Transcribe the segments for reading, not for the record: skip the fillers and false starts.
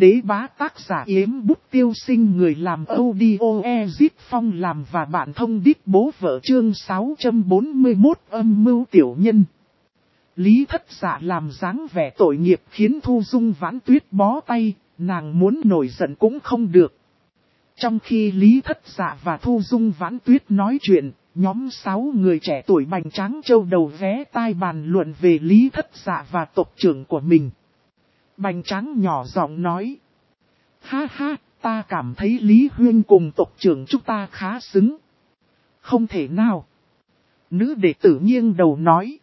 đế bá tác giả Yếm Bút Tiêu Sinh, người làm audio Ezip Phong làm và bạn thông đít bố vợ, chương 641 âm mưu tiểu nhân. Lý Thất Dạ làm dáng vẻ tội nghiệp khiến Thu Dung Vãn Tuyết bó tay, nàng muốn nổi giận cũng không được. Trong khi Lý Thất Dạ và Thu Dung Vãn Tuyết nói chuyện, nhóm 6 người trẻ tuổi bành tráng châu đầu vé tai bàn luận về Lý Thất Dạ và tộc trưởng của mình. Bành tráng nhỏ giọng nói: ha ha, ta cảm thấy Lý Huyên cùng tộc trưởng chúng ta khá xứng. Không thể nào. Nữ đệ tử nghiêng đầu nói: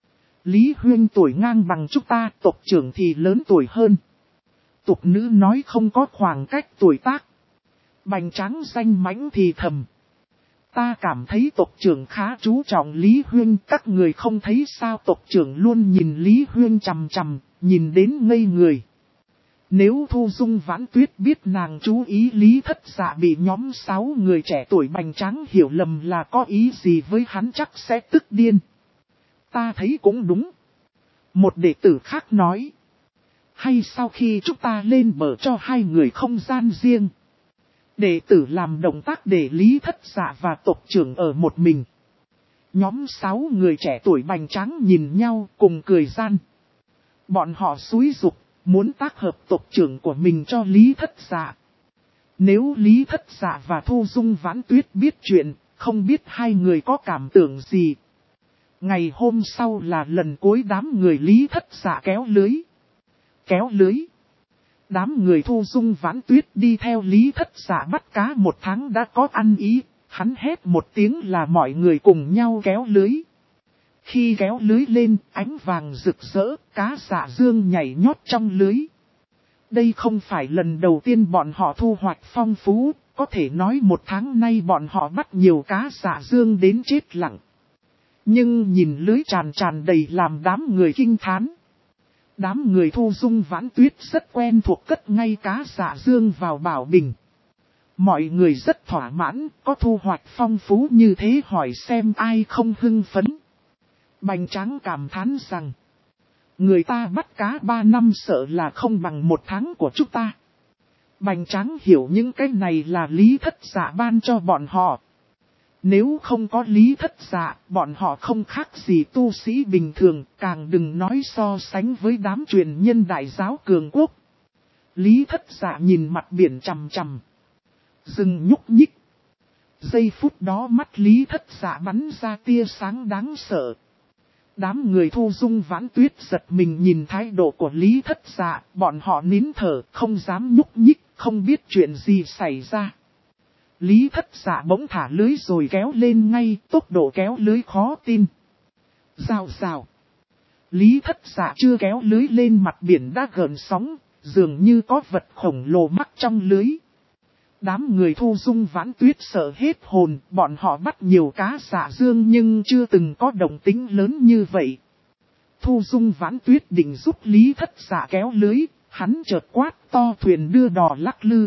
Lý Huyên tuổi ngang bằng chúng ta, tộc trưởng thì lớn tuổi hơn. Tục nữ nói không có khoảng cách tuổi tác. Bành tráng danh mãnh thì thầm: ta cảm thấy tộc trưởng khá chú trọng Lý Huyên, các người không thấy sao? Tộc trưởng luôn nhìn Lý Huyên chằm chằm, nhìn đến ngây người. Nếu Thu Dung Vãn Tuyết biết nàng chú ý Lý Thất Dạ bị nhóm 6 người trẻ tuổi bành tráng hiểu lầm là có ý gì với hắn chắc sẽ tức điên. Ta thấy cũng đúng. Một đệ tử khác nói: hay sau khi chúng ta lên bờ cho hai người không gian riêng. Đệ tử làm động tác để Lý Thất Dạ và tộc trưởng ở một mình. Nhóm 6 người trẻ tuổi bành tráng nhìn nhau cùng cười gian. Bọn họ xúi giục, muốn tác hợp tộc trưởng của mình cho Lý Thất Dạ. Nếu Lý Thất Dạ và Thu Dung Vãn Tuyết biết chuyện, không biết hai người có cảm tưởng gì. Ngày hôm sau là lần cuối đám người Lý Thất Dạ kéo lưới. Kéo lưới. Đám người Thu Dung Vãn Tuyết đi theo Lý Thất Dạ bắt cá 1 tháng đã có ăn ý, hắn hét một tiếng là mọi người cùng nhau kéo lưới. Khi kéo lưới lên, ánh vàng rực rỡ, cá dạ dương nhảy nhót trong lưới. Đây không phải lần đầu tiên bọn họ thu hoạch phong phú, có thể nói 1 tháng nay bọn họ bắt nhiều cá dạ dương đến chết lặng. Nhưng nhìn lưới tràn đầy làm đám người kinh thán. Đám người Thu Dung Vãn Tuyết rất quen thuộc cất ngay cá dạ dương vào bảo bình. Mọi người rất thỏa mãn, có thu hoạch phong phú như thế hỏi xem ai không hưng phấn. Bành tráng cảm thán rằng: người ta bắt cá 3 năm sợ là không bằng 1 tháng của chúng ta. Bành tráng hiểu những cái này là Lý Thất Dạ ban cho bọn họ. Nếu không có Lý Thất Dạ, bọn họ không khác gì tu sĩ bình thường, càng đừng nói so sánh với đám truyền nhân đại giáo cường quốc. Lý Thất Dạ nhìn mặt biển chằm chằm, dừng nhúc nhích. Giây phút đó mắt Lý Thất Dạ bắn ra tia sáng đáng sợ. Đám người Thu Dung Vãn Tuyết giật mình nhìn thái độ của Lý Thất Dạ, bọn họ nín thở, không dám nhúc nhích, không biết chuyện gì xảy ra. Lý Thất Dạ bỗng thả lưới rồi kéo lên ngay, tốc độ kéo lưới khó tin. Rào rào. Lý Thất Dạ chưa kéo lưới lên mặt biển đã gợn sóng, dường như có vật khổng lồ mắc trong lưới. Đám người Thu Dung Vãn Tuyết sợ hết hồn, bọn họ bắt nhiều cá dạ dương nhưng chưa từng có động tĩnh lớn như vậy. Thu Dung Vãn Tuyết định giúp Lý Thất Dạ kéo lưới, hắn chợt quát to: thuyền đưa đò lắc lư.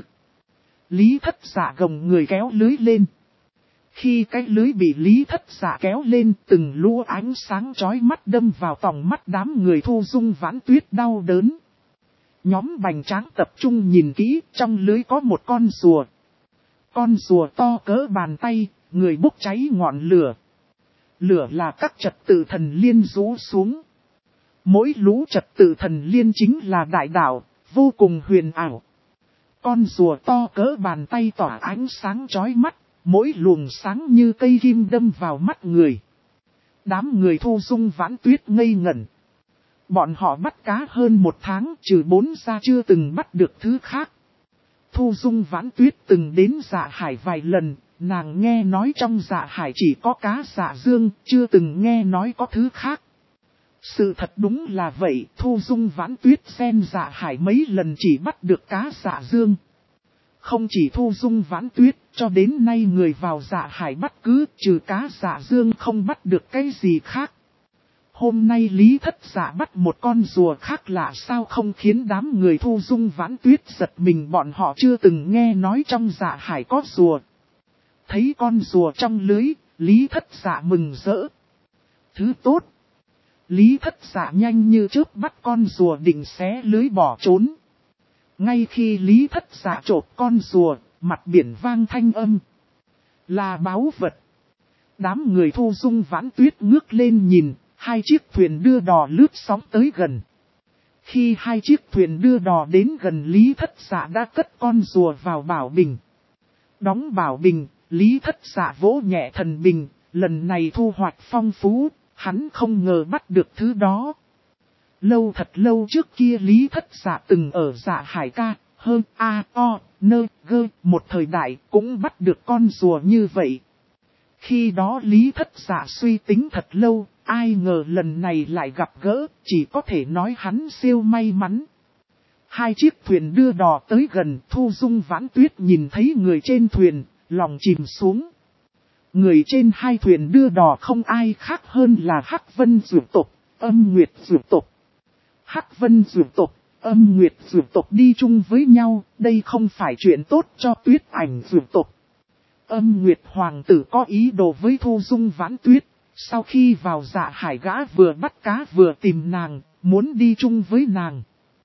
Lý Thất Dạ gồng người kéo lưới lên. Khi cái lưới bị Lý Thất Dạ kéo lên, từng lúa ánh sáng chói mắt đâm vào tòng mắt đám người Thu Dung Vãn Tuyết đau đớn. Nhóm bành tráng tập trung nhìn kỹ, trong lưới có một con rùa. Con rùa to cỡ bàn tay, người bốc cháy ngọn lửa. Lửa là các trật tự thần liên rũ xuống. Mỗi lũ trật tự thần liên chính là đại đạo, vô cùng huyền ảo. Con rùa to cỡ bàn tay tỏa ánh sáng chói mắt, mỗi luồng sáng như cây kim đâm vào mắt người. Đám người Thu Dung Vãn Tuyết ngây ngẩn. Bọn họ bắt cá hơn 1 tháng, trừ 4 ra chưa từng bắt được thứ khác. Thu Dung Vãn Tuyết từng đến Dạ Hải vài lần, nàng nghe nói trong Dạ Hải chỉ có cá dạ dương, chưa từng nghe nói có thứ khác. Sự thật đúng là vậy, Thu Dung Vãn Tuyết xen Dạ Hải mấy lần chỉ bắt được cá dạ dương. Không chỉ Thu Dung Vãn Tuyết, cho đến nay người vào Dạ Hải bắt cứ trừ cá dạ dương không bắt được cái gì khác. Hôm nay Lý Thất Dạ bắt một con rùa khác lạ sao không khiến đám người Thu Dung Vãn Tuyết giật mình, bọn họ chưa từng nghe nói trong Dạ Hải có rùa. Thấy con rùa trong lưới, Lý Thất Dạ mừng rỡ. Thứ tốt. Lý Thất Dạ nhanh như chớp bắt con rùa định xé lưới bỏ trốn. Ngay khi Lý Thất Dạ chộp con rùa, mặt biển vang thanh âm. Là báu vật. Đám người Thu Dung Vãn Tuyết ngước lên nhìn, hai chiếc thuyền đưa đò lướt sóng tới gần. Khi hai chiếc thuyền đưa đò đến gần, Lý Thất Dạ đã cất con rùa vào bảo bình. Đóng bảo bình, Lý Thất Dạ vỗ nhẹ thần bình, lần này thu hoạch phong phú, hắn không ngờ bắt được thứ đó. Thật lâu trước kia Lý Thất Dạ từng ở Dạ Hải Ca, hơn một thời đại cũng bắt được con rùa như vậy. Khi đó Lý Thất Dạ suy tính thật lâu, ai ngờ lần này lại gặp gỡ, chỉ có thể nói hắn siêu may mắn. Hai chiếc thuyền đưa đò tới gần, Thu Dung Vãn Tuyết nhìn thấy người trên thuyền, lòng chìm xuống. Người trên hai thuyền đưa đò không ai khác hơn là Hắc Vân Dược Tộc, Âm Nguyệt Dược Tộc. Hắc Vân Dược Tộc, Âm Nguyệt Dược Tộc đi chung với nhau, đây không phải chuyện tốt cho Tuyết Ảnh Dược Tộc. Âm Nguyệt Hoàng tử có ý đồ với Thu Dung Vãn Tuyết, sau khi vào Dạ Hải gã vừa bắt cá vừa tìm nàng, muốn đi chung với nàng.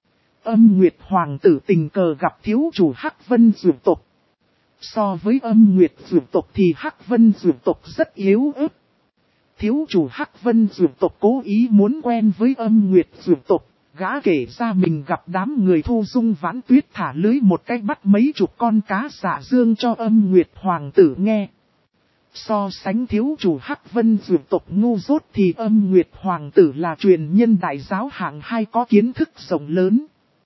Âm Nguyệt Hoàng tử tình cờ gặp thiếu chủ Hắc Vân Dược Tộc. So với Âm Nguyệt Dược Tộc thì Hắc Vân Dược Tộc rất yếu ớt. Thiếu chủ Hắc Vân Dược Tộc cố ý muốn quen với Âm Nguyệt Dược Tộc, gã kể ra mình gặp đám người Thu Dung Vãn Tuyết thả lưới một cách bắt mấy chục con cá dạ dương cho Âm Nguyệt Hoàng tử nghe. So sánh thiếu chủ Hắc Vân Dược Tộc ngu dốt thì Âm Nguyệt Hoàng tử là truyền nhân đại giáo hạng 2 có kiến thức rộng lớn.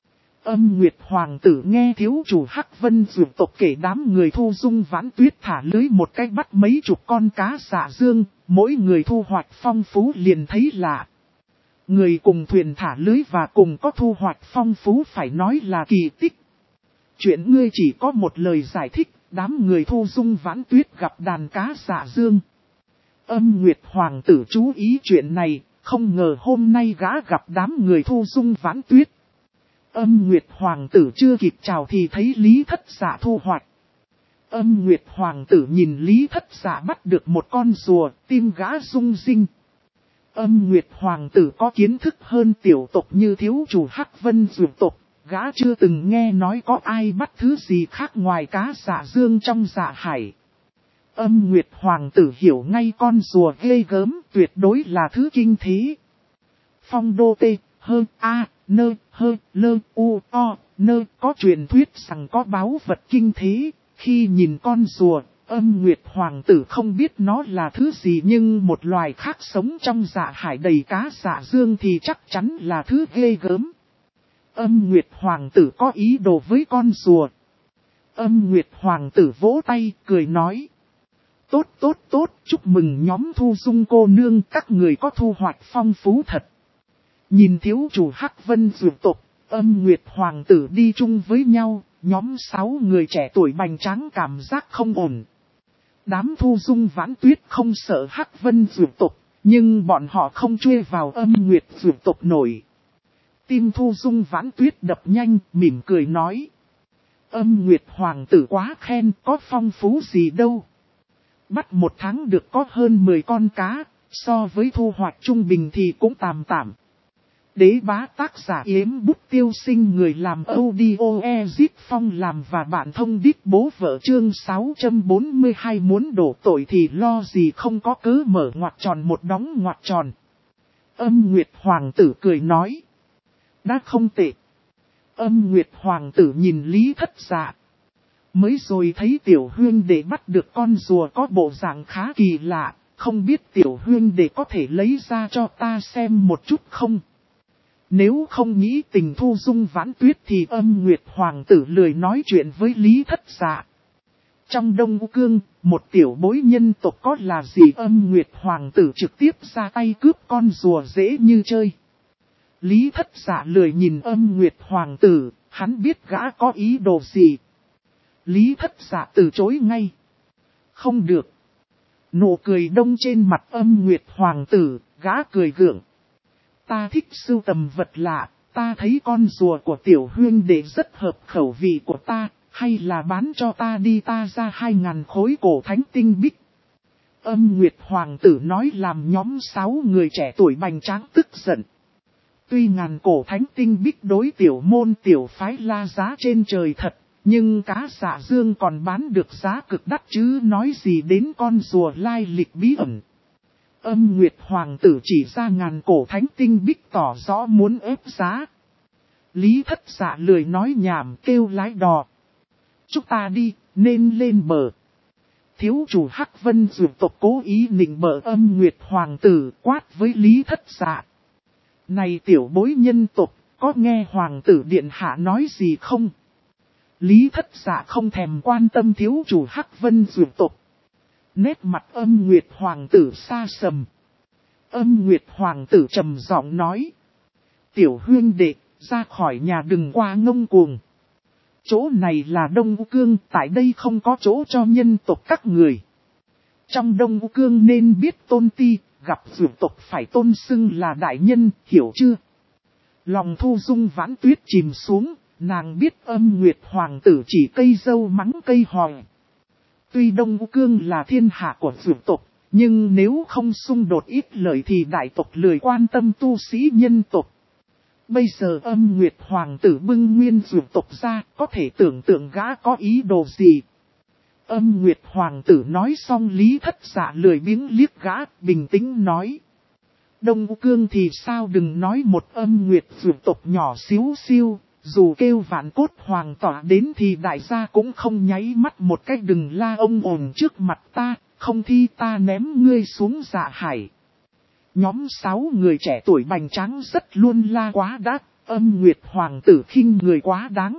Âm Nguyệt Hoàng tử nghe thiếu chủ Hắc Vân Dược Tộc kể đám người Thu Dung Vãn Tuyết thả lưới một cách bắt mấy chục con cá dạ dương, mỗi người thu hoạch phong phú liền thấy lạ. Người cùng thuyền thả lưới và cùng có thu hoạch phong phú phải nói là kỳ tích. Chuyện ngươi chỉ có một lời giải thích, đám người Thu Dung Vãn Tuyết gặp đàn cá dạ dương. Âm Nguyệt Hoàng tử chú ý chuyện này, không ngờ hôm nay gã gặp đám người Thu Dung Vãn Tuyết. Âm Nguyệt Hoàng tử chưa kịp chào thì thấy Lý Thất Dạ thu hoạch. Âm Nguyệt Hoàng tử nhìn Lý Thất Dạ bắt được một con rùa, tim gã rung rinh. Âm Nguyệt Hoàng tử có kiến thức hơn tiểu tộc như thiếu chủ Hắc Vân Dược Tộc, gã chưa từng nghe nói có ai bắt thứ gì khác ngoài cá dạ dương trong Dạ Hải. Âm Nguyệt Hoàng tử hiểu ngay con rùa ghê gớm tuyệt đối là thứ kinh thế. Phong đô tê, có truyền thuyết rằng có báu vật kinh thế, khi nhìn con rùa, Âm Nguyệt Hoàng tử không biết nó là thứ gì nhưng một loài khác sống trong Dạ Hải đầy cá dạ dương thì chắc chắn là thứ ghê gớm. Âm Nguyệt Hoàng tử có ý đồ với con rùa. Âm Nguyệt Hoàng tử vỗ tay cười nói. Tốt, chúc mừng nhóm Thu Dung cô nương, các người có thu hoạch phong phú thật. Nhìn thiếu chủ Hắc Vân Dược Tộc, Âm Nguyệt Hoàng tử đi chung với nhau, nhóm 6 người trẻ tuổi bành tráng cảm giác không ổn. Đám Thu Dung Vãn Tuyết không sợ Hắc Vân Dược Tộc, nhưng bọn họ không truy vào Âm Nguyệt Dược Tộc nổi. Tim Thu Dung Vãn Tuyết đập nhanh, mỉm cười nói. Âm Nguyệt Hoàng tử quá khen, có phong phú gì đâu. Bắt một tháng được có hơn 10 con cá, so với thu hoạch trung bình thì cũng tạm. Đế bá tác giả Yếm Bút Tiêu Sinh, người làm audio Ezit Phong làm và bạn thông đít bố vợ, chương 642 muốn đổ tội thì lo gì không có cớ mở ngoặc tròn một đóng ngoặc tròn. Âm Nguyệt Hoàng tử cười nói. Đã không tệ. Âm Nguyệt Hoàng tử nhìn Lý Thất Dạ. Mới rồi thấy tiểu huyên để bắt được con rùa có bộ dạng khá kỳ lạ, không biết tiểu huyên để có thể lấy ra cho ta xem một chút không? Nếu không nghĩ tình Thu Dung Vãn Tuyết thì Âm Nguyệt Hoàng tử lười nói chuyện với Lý Thất Dạ. Trong Đông U Cương, một tiểu bối nhân tộc có là gì Âm Nguyệt Hoàng tử trực tiếp ra tay cướp con rùa dễ như chơi. Lý Thất Dạ lười nhìn Âm Nguyệt Hoàng tử, hắn biết gã có ý đồ gì. Lý Thất Dạ từ chối ngay. Không được. Nụ cười đông trên mặt Âm Nguyệt Hoàng tử, gã cười gượng. Ta thích sưu tầm vật lạ, ta thấy con rùa của tiểu huyên đệ rất hợp khẩu vị của ta, hay là bán cho ta đi, ta ra 2.000 khối cổ thánh tinh bích. Âm Nguyệt Hoàng tử nói làm nhóm 6 người trẻ tuổi bành tráng tức giận. Tuy ngàn cổ thánh tinh bích đối tiểu môn tiểu phái la giá trên trời thật, nhưng cá Dạ Dương còn bán được giá cực đắt chứ nói gì đến con rùa lai lịch bí ẩn. Âm Nguyệt Hoàng tử chỉ ra ngàn cổ thánh tinh bích tỏ rõ muốn ép giá. Lý Thất Dạ lười nói nhảm kêu lái đò. Chúng ta đi, nên lên bờ. Thiếu chủ Hắc Vân Dược tộc cố ý nịnh bợ Âm Nguyệt Hoàng tử quát với Lý Thất Dạ. Này tiểu bối nhân tộc, có nghe Hoàng tử Điện Hạ nói gì không? Lý Thất Dạ không thèm quan tâm thiếu chủ Hắc Vân Dược tộc. Nét mặt Âm Nguyệt Hoàng tử xa sầm. Âm Nguyệt Hoàng tử trầm giọng nói. Tiểu huynh đệ, ra khỏi nhà đừng qua ngông cuồng. Chỗ này là Đông U Cương, tại đây không có chỗ cho nhân tộc các người. Trong Đông U Cương nên biết tôn ti, gặp dược tộc phải tôn xưng là đại nhân, hiểu chưa? Lòng Thu Dung Vãn Tuyết chìm xuống, nàng biết Âm Nguyệt Hoàng tử chỉ cây dâu mắng cây hòi. Tuy Đông U Cương là thiên hạ của dược tộc, nhưng nếu không xung đột ít lợi thì đại tộc lười quan tâm tu sĩ nhân tộc. Bây giờ Âm Nguyệt Hoàng tử bưng nguyên dược tộc ra, có thể tưởng tượng gã có ý đồ gì. Âm Nguyệt Hoàng tử nói xong Lý Thất Dạ lười biếng liếc gã, bình tĩnh nói. Đông U Cương thì sao đừng nói một Âm Nguyệt dược tộc nhỏ xíu xiu, dù kêu Vạn Cốt Hoàng tỏa đến thì đại gia cũng không nháy mắt một cách đừng la ông ồn trước mặt ta, không thi ta ném ngươi xuống dạ hải. Nhóm 6 người trẻ tuổi bành tráng rất luôn la quá đắt, Âm Nguyệt Hoàng tử khinh người quá đáng.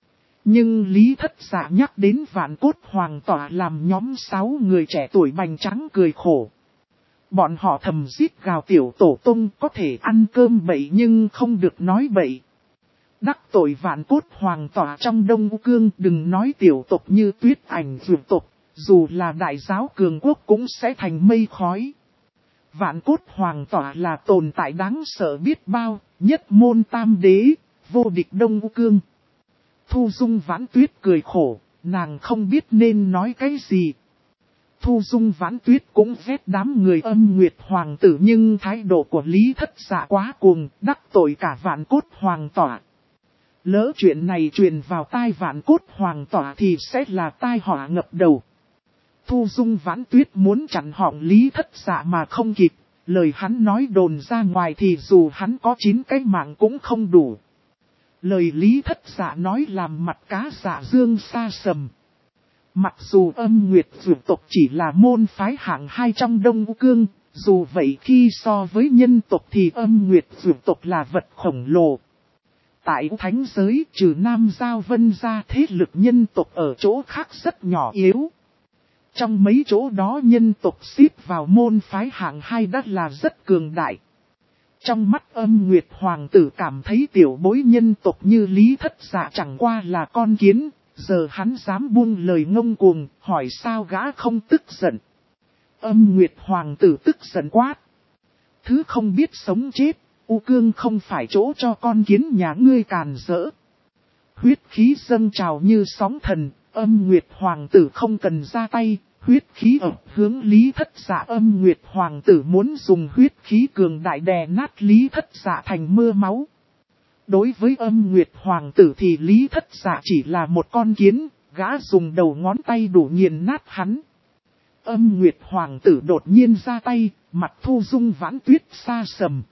Nhưng Lý Thất Dạ nhắc đến Vạn Cốt Hoàng tỏa làm nhóm 6 người trẻ tuổi bành tráng cười khổ. Bọn họ thầm giết gào tiểu tổ tông có thể ăn cơm bậy nhưng không được nói bậy. Đắc tội Vạn Cốt Hoàng tỏa trong Đông U Cương đừng nói tiểu tộc như Tuyết Ảnh dược tộc, dù là đại giáo cường quốc cũng sẽ thành mây khói. Vạn Cốt Hoàng tỏa là tồn tại đáng sợ biết bao, nhất môn tam đế, vô địch Đông U Cương. Thu Dung Vãn Tuyết cười khổ, nàng không biết nên nói cái gì. Thu Dung Vãn Tuyết cũng ghét đám người Âm Nguyệt Hoàng tử nhưng thái độ của Lý Thất Dạ quá cuồng, đắc tội cả Vạn Cốt Hoàng tỏa. Lỡ chuyện này truyền vào tai Vạn Cốt Hoàng tỏa thì sẽ là tai họa ngập đầu. Thu Dung Vãn Tuyết muốn chặn họng Lý Thất Dạ mà không kịp, lời hắn nói đồn ra ngoài thì dù hắn có 9 cái mạng cũng không đủ. Lời Lý Thất Dạ nói làm mặt cá Dạ Dương xa sầm. Mặc dù Âm Nguyệt dược tộc chỉ là môn phái hạng 2 trong Đông U Cương, dù vậy khi so với nhân tộc thì Âm Nguyệt dược tộc là vật khổng lồ. Tại thánh giới trừ Nam Giao Vân ra thế lực nhân tộc ở chỗ khác rất nhỏ yếu. Trong mấy chỗ đó nhân tộc xếp vào môn phái hạng 2 đã là rất cường đại. Trong mắt Âm Nguyệt Hoàng tử cảm thấy tiểu bối nhân tộc như Lý Thất Dạ chẳng qua là con kiến, giờ hắn dám buông lời ngông cuồng, hỏi sao gã không tức giận. Âm Nguyệt Hoàng tử tức giận quát. Thứ không biết sống chết, U Cương không phải chỗ cho con kiến nhà ngươi càn rỡ. Huyết khí dâng trào như sóng thần, Âm Nguyệt Hoàng tử không cần ra tay, huyết khí ập hướng Lý Thất Dạ. Âm Nguyệt Hoàng tử muốn dùng huyết khí cường đại đè nát Lý Thất Dạ thành mưa máu. Đối với Âm Nguyệt Hoàng tử thì Lý Thất Dạ chỉ là một con kiến, gã dùng đầu ngón tay đủ nghiền nát hắn. Âm Nguyệt Hoàng tử đột nhiên ra tay, mặt Thu Dung Vãn Tuyết xa sầm.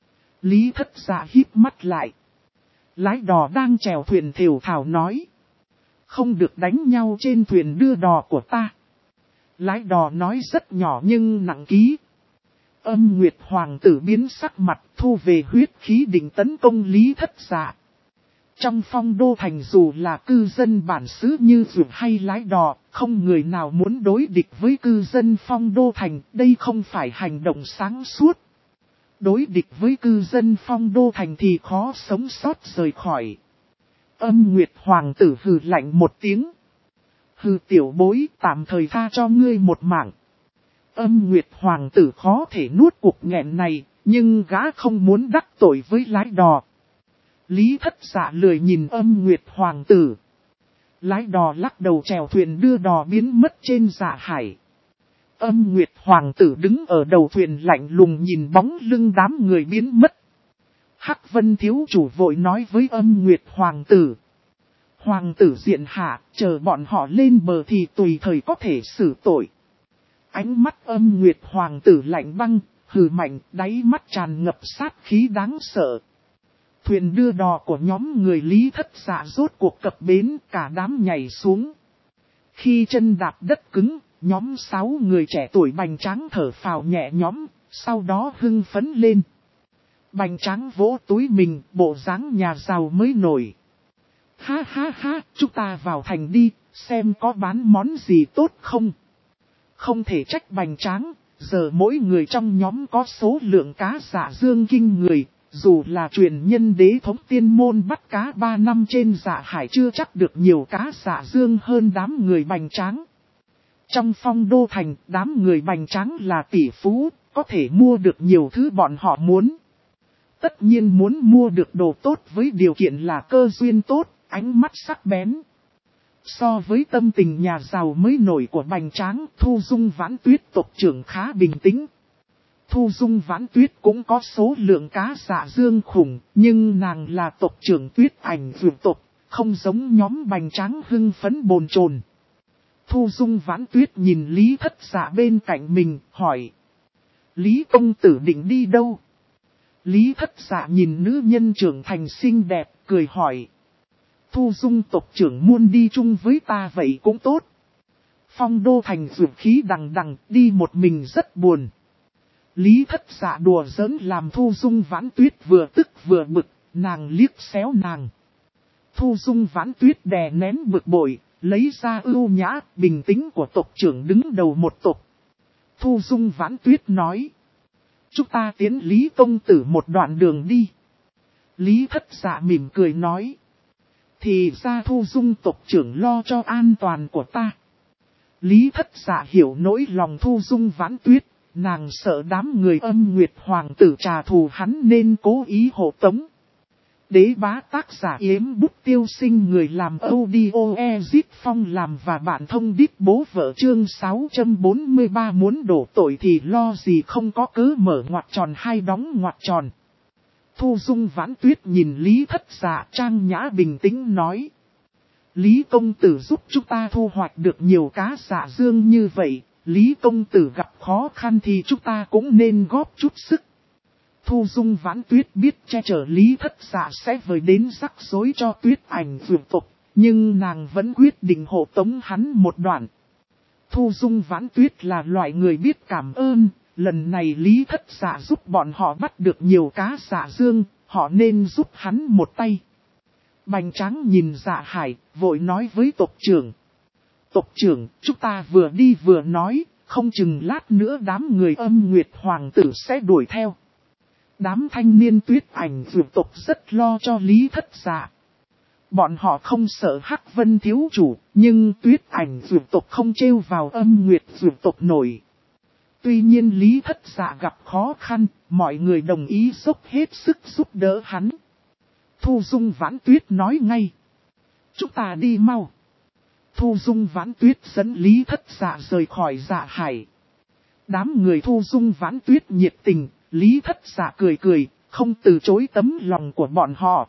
Lý Thất Dạ híp mắt lại. Lái đò đang chèo thuyền thều thào nói. Không được đánh nhau trên thuyền đưa đò của ta. Lái đò nói rất nhỏ nhưng nặng ký. Âm Nguyệt Hoàng tử biến sắc mặt thu về huyết khí định tấn công Lý Thất Dạ. Trong Phong Đô Thành dù là cư dân bản xứ như Dược hay lái đò, không người nào muốn đối địch với cư dân Phong Đô Thành, đây không phải hành động sáng suốt. Đối địch với cư dân Phong Đô Thành thì khó sống sót rời khỏi. Âm Nguyệt Hoàng tử hừ lạnh một tiếng. Hừ tiểu bối tạm thời tha cho ngươi một mạng. Âm Nguyệt Hoàng tử khó thể nuốt cuộc nghẹn này, nhưng gã không muốn đắc tội với lái đò. Lý Thất Dạ lười nhìn Âm Nguyệt Hoàng tử. Lái đò lắc đầu chèo thuyền đưa đò biến mất trên dạ hải. Âm Nguyệt Hoàng tử đứng ở đầu thuyền lạnh lùng nhìn bóng lưng đám người biến mất. Hắc Vân thiếu chủ vội nói với Âm Nguyệt Hoàng tử. Hoàng tử diện hạ, chờ bọn họ lên bờ thì tùy thời có thể xử tội. Ánh mắt Âm Nguyệt Hoàng tử lạnh băng, hừ mạnh, đáy mắt tràn ngập sát khí đáng sợ. Thuyền đưa đò của nhóm người Lý Thất Dạ rốt cuộc cập bến, cả đám nhảy xuống. Khi chân đạp đất cứng, nhóm 6 người trẻ tuổi bành tráng thở phào nhẹ nhõm, sau đó hưng phấn lên. Bành tráng vỗ túi mình, bộ dáng nhà giàu mới nổi. Ha ha ha, chúng ta vào thành đi, xem có bán món gì tốt không. Không thể trách bành tráng, giờ mỗi người trong nhóm có số lượng cá dạ dương kinh người, dù là truyền nhân đế thống tiên môn bắt cá 3 năm trên dạ hải chưa chắc được nhiều cá dạ dương hơn đám người bành tráng. Trong Phong Đô Thành, đám người bành tráng là tỷ phú, có thể mua được nhiều thứ bọn họ muốn. Tất nhiên muốn mua được đồ tốt với điều kiện là cơ duyên tốt, ánh mắt sắc bén. So với tâm tình nhà giàu mới nổi của bành tráng, Thu Dung Vãn Tuyết tộc trưởng khá bình tĩnh. Thu Dung Vãn Tuyết cũng có số lượng cá dạ dương khủng, nhưng nàng là tộc trưởng Tuyết Ảnh Vượt tộc, không giống nhóm bành tráng hưng phấn bồn chồn. Thu Dung Vãn Tuyết nhìn Lý Thất Dạ bên cạnh mình, hỏi. Lý công tử định đi đâu? Lý Thất Dạ nhìn nữ nhân trưởng thành xinh đẹp, cười hỏi. Thu Dung tộc trưởng muốn đi chung với ta vậy cũng tốt. Phong Đô Thành dược khí đằng đằng, đi một mình rất buồn. Lý Thất Dạ đùa giỡn làm Thu Dung Vãn Tuyết vừa tức vừa bực, nàng liếc xéo nàng. Thu Dung Vãn Tuyết đè nén bực bội, lấy ra ưu nhã, bình tĩnh của tộc trưởng đứng đầu một tộc. Thu Dung Vãn Tuyết nói. Chúng ta tiến Lý công tử một đoạn đường đi. Lý Thất Dạ mỉm cười nói. Thì ra Thu Dung tộc trưởng lo cho an toàn của ta. Lý Thất Dạ hiểu nỗi lòng Thu Dung Vãn Tuyết, nàng sợ đám người Âm Nguyệt Hoàng tử trả thù hắn nên cố ý hộ tống. Đế bá tác giả Yếm Bút Tiêu Sinh, người làm audio Ezit Phong làm và bạn thông điệp bố vợ chương 643 muốn đổ tội thì lo gì không có cớ mở ngoặc tròn hay đóng ngoặc tròn. Thu Dung Vãn Tuyết nhìn Lý Thất Dạ trang nhã bình tĩnh nói. Lý công tử giúp chúng ta thu hoạch được nhiều cá dạ dương như vậy, Lý công tử gặp khó khăn thì chúng ta cũng nên góp chút sức. Thu Dung Vãn Tuyết biết che chở Lý Thất Dạ sẽ vời đến rắc rối cho Tuyết Ảnh Vượt tộc, nhưng nàng vẫn quyết định hộ tống hắn một đoạn. Thu Dung Vãn Tuyết là loại người biết cảm ơn, lần này Lý Thất Dạ giúp bọn họ bắt được nhiều cá dạ dương, họ nên giúp hắn một tay. Bành Tráng nhìn Dạ Hải, vội nói với tộc trưởng. Tộc trưởng, chúng ta vừa đi vừa nói, không chừng lát nữa đám người Âm Nguyệt Hoàng tử sẽ đuổi theo. Đám thanh niên Tuyết Ảnh Vượt tộc rất lo cho Lý Thất Dạ. Bọn họ không sợ Hắc Vân thiếu chủ, nhưng Tuyết Ảnh Vượt tộc không trêu vào Âm Nguyệt Vượt tộc nổi. Tuy nhiên Lý Thất Dạ gặp khó khăn, mọi người đồng ý dốc hết sức giúp đỡ hắn. Thu Dung Vãn Tuyết nói ngay. Chúng ta đi mau. Thu Dung Vãn Tuyết dẫn Lý Thất Dạ rời khỏi Dạ Hải. Đám người Thu Dung Vãn Tuyết nhiệt tình, Lý Thất Dạ cười cười, không từ chối tấm lòng của bọn họ.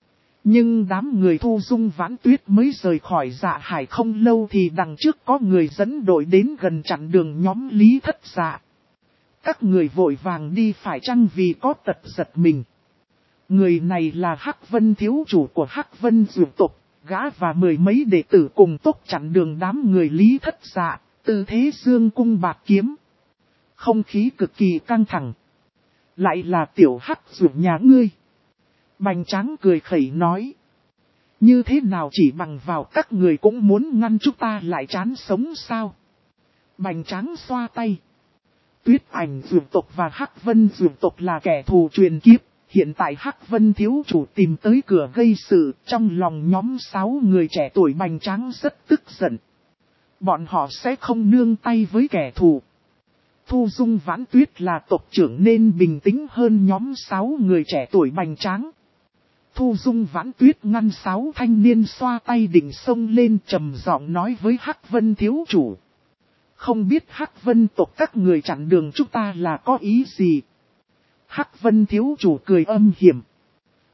Nhưng đám người Thu Dung Vãn Tuyết mới rời khỏi Dạ Hải không lâu thì đằng trước có người dẫn đội đến gần chặn đường nhóm Lý Thất Dạ. Các người vội vàng đi phải chăng vì có tật giật mình. Người này là Hắc Vân thiếu chủ của Hắc Vân Dược tộc, gã và 10 mấy đệ tử cùng tốc chặn đường đám người Lý Thất Dạ, tư thế dương cung bạc kiếm. Không khí cực kỳ căng thẳng. Lại là tiểu Hắc Dược nhà ngươi. Bành Tráng cười khẩy nói. Như thế nào chỉ bằng vào các người cũng muốn ngăn chúng ta lại chán sống sao? Bành Tráng xoa tay. Tuyết Ảnh Dược tộc và Hắc Vân Dược tộc là kẻ thù truyền kiếp. Hiện tại Hắc Vân thiếu chủ tìm tới cửa gây sự, trong lòng nhóm 6 người trẻ tuổi Bành Tráng rất tức giận. Bọn họ sẽ không nương tay với kẻ thù. Thu Dung Vãn Tuyết là tộc trưởng nên bình tĩnh hơn nhóm 6 người trẻ tuổi Bành Tráng. Thu Dung Vãn Tuyết ngăn 6 thanh niên xoa tay định xông lên trầm giọng nói với Hắc Vân thiếu chủ. Không biết Hắc Vân tộc các người chặn đường chúng ta là có ý gì? Hắc Vân thiếu chủ cười âm hiểm.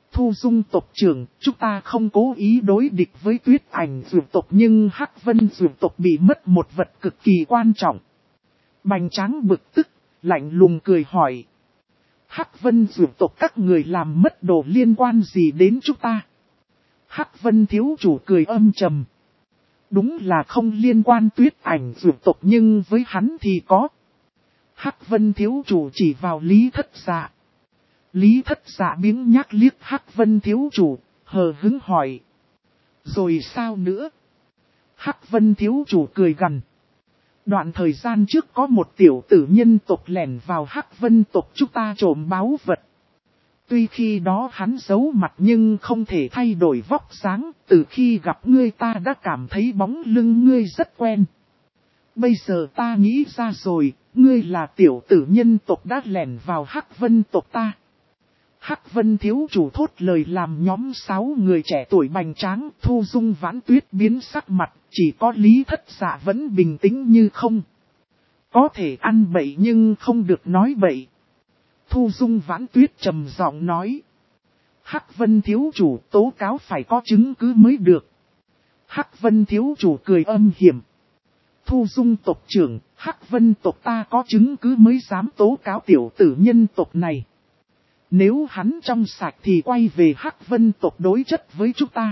Thu Dung tộc trưởng, chúng ta không cố ý đối địch với Tuyết Ảnh Dược tộc nhưng Hắc Vân Dược tộc bị mất một vật cực kỳ quan trọng. Bành Tráng bực tức, lạnh lùng cười hỏi. Hắc Vân Dược tộc các người làm mất đồ liên quan gì đến chúng ta? Hắc Vân thiếu chủ cười âm trầm. Đúng là không liên quan Tuyết Ảnh Dược tộc nhưng với hắn thì có. Hắc Vân thiếu chủ chỉ vào Lý Thất Dạ. Lý Thất Dạ biếng nhác liếc Hắc Vân thiếu chủ, hờ hững hỏi. Rồi sao nữa? Hắc Vân thiếu chủ cười gằn. Đoạn thời gian trước có một tiểu tử nhân tộc lẻn vào Hắc Vân tộc chúng ta trộm báu vật. Tuy khi đó hắn giấu mặt nhưng không thể thay đổi vóc dáng, từ khi gặp ngươi ta đã cảm thấy bóng lưng ngươi rất quen. Bây giờ ta nghĩ ra rồi, ngươi là tiểu tử nhân tộc đã lẻn vào Hắc Vân tộc ta. Hắc Vân thiếu chủ thốt lời làm nhóm 6 người trẻ tuổi Bành Tráng, Thu Dung Vãn Tuyết biến sắc mặt, chỉ có Lý Thất Dạ vẫn bình tĩnh như không. Có thể ăn bậy nhưng không được nói bậy. Thu Dung Vãn Tuyết trầm giọng nói. Hắc Vân thiếu chủ tố cáo phải có chứng cứ mới được. Hắc Vân thiếu chủ cười âm hiểm. Thu Dung tộc trưởng, Hắc Vân tộc ta có chứng cứ mới dám tố cáo tiểu tử nhân tộc này. Nếu hắn trong sạch thì quay về Hắc Vân tộc đối chất với chúng ta.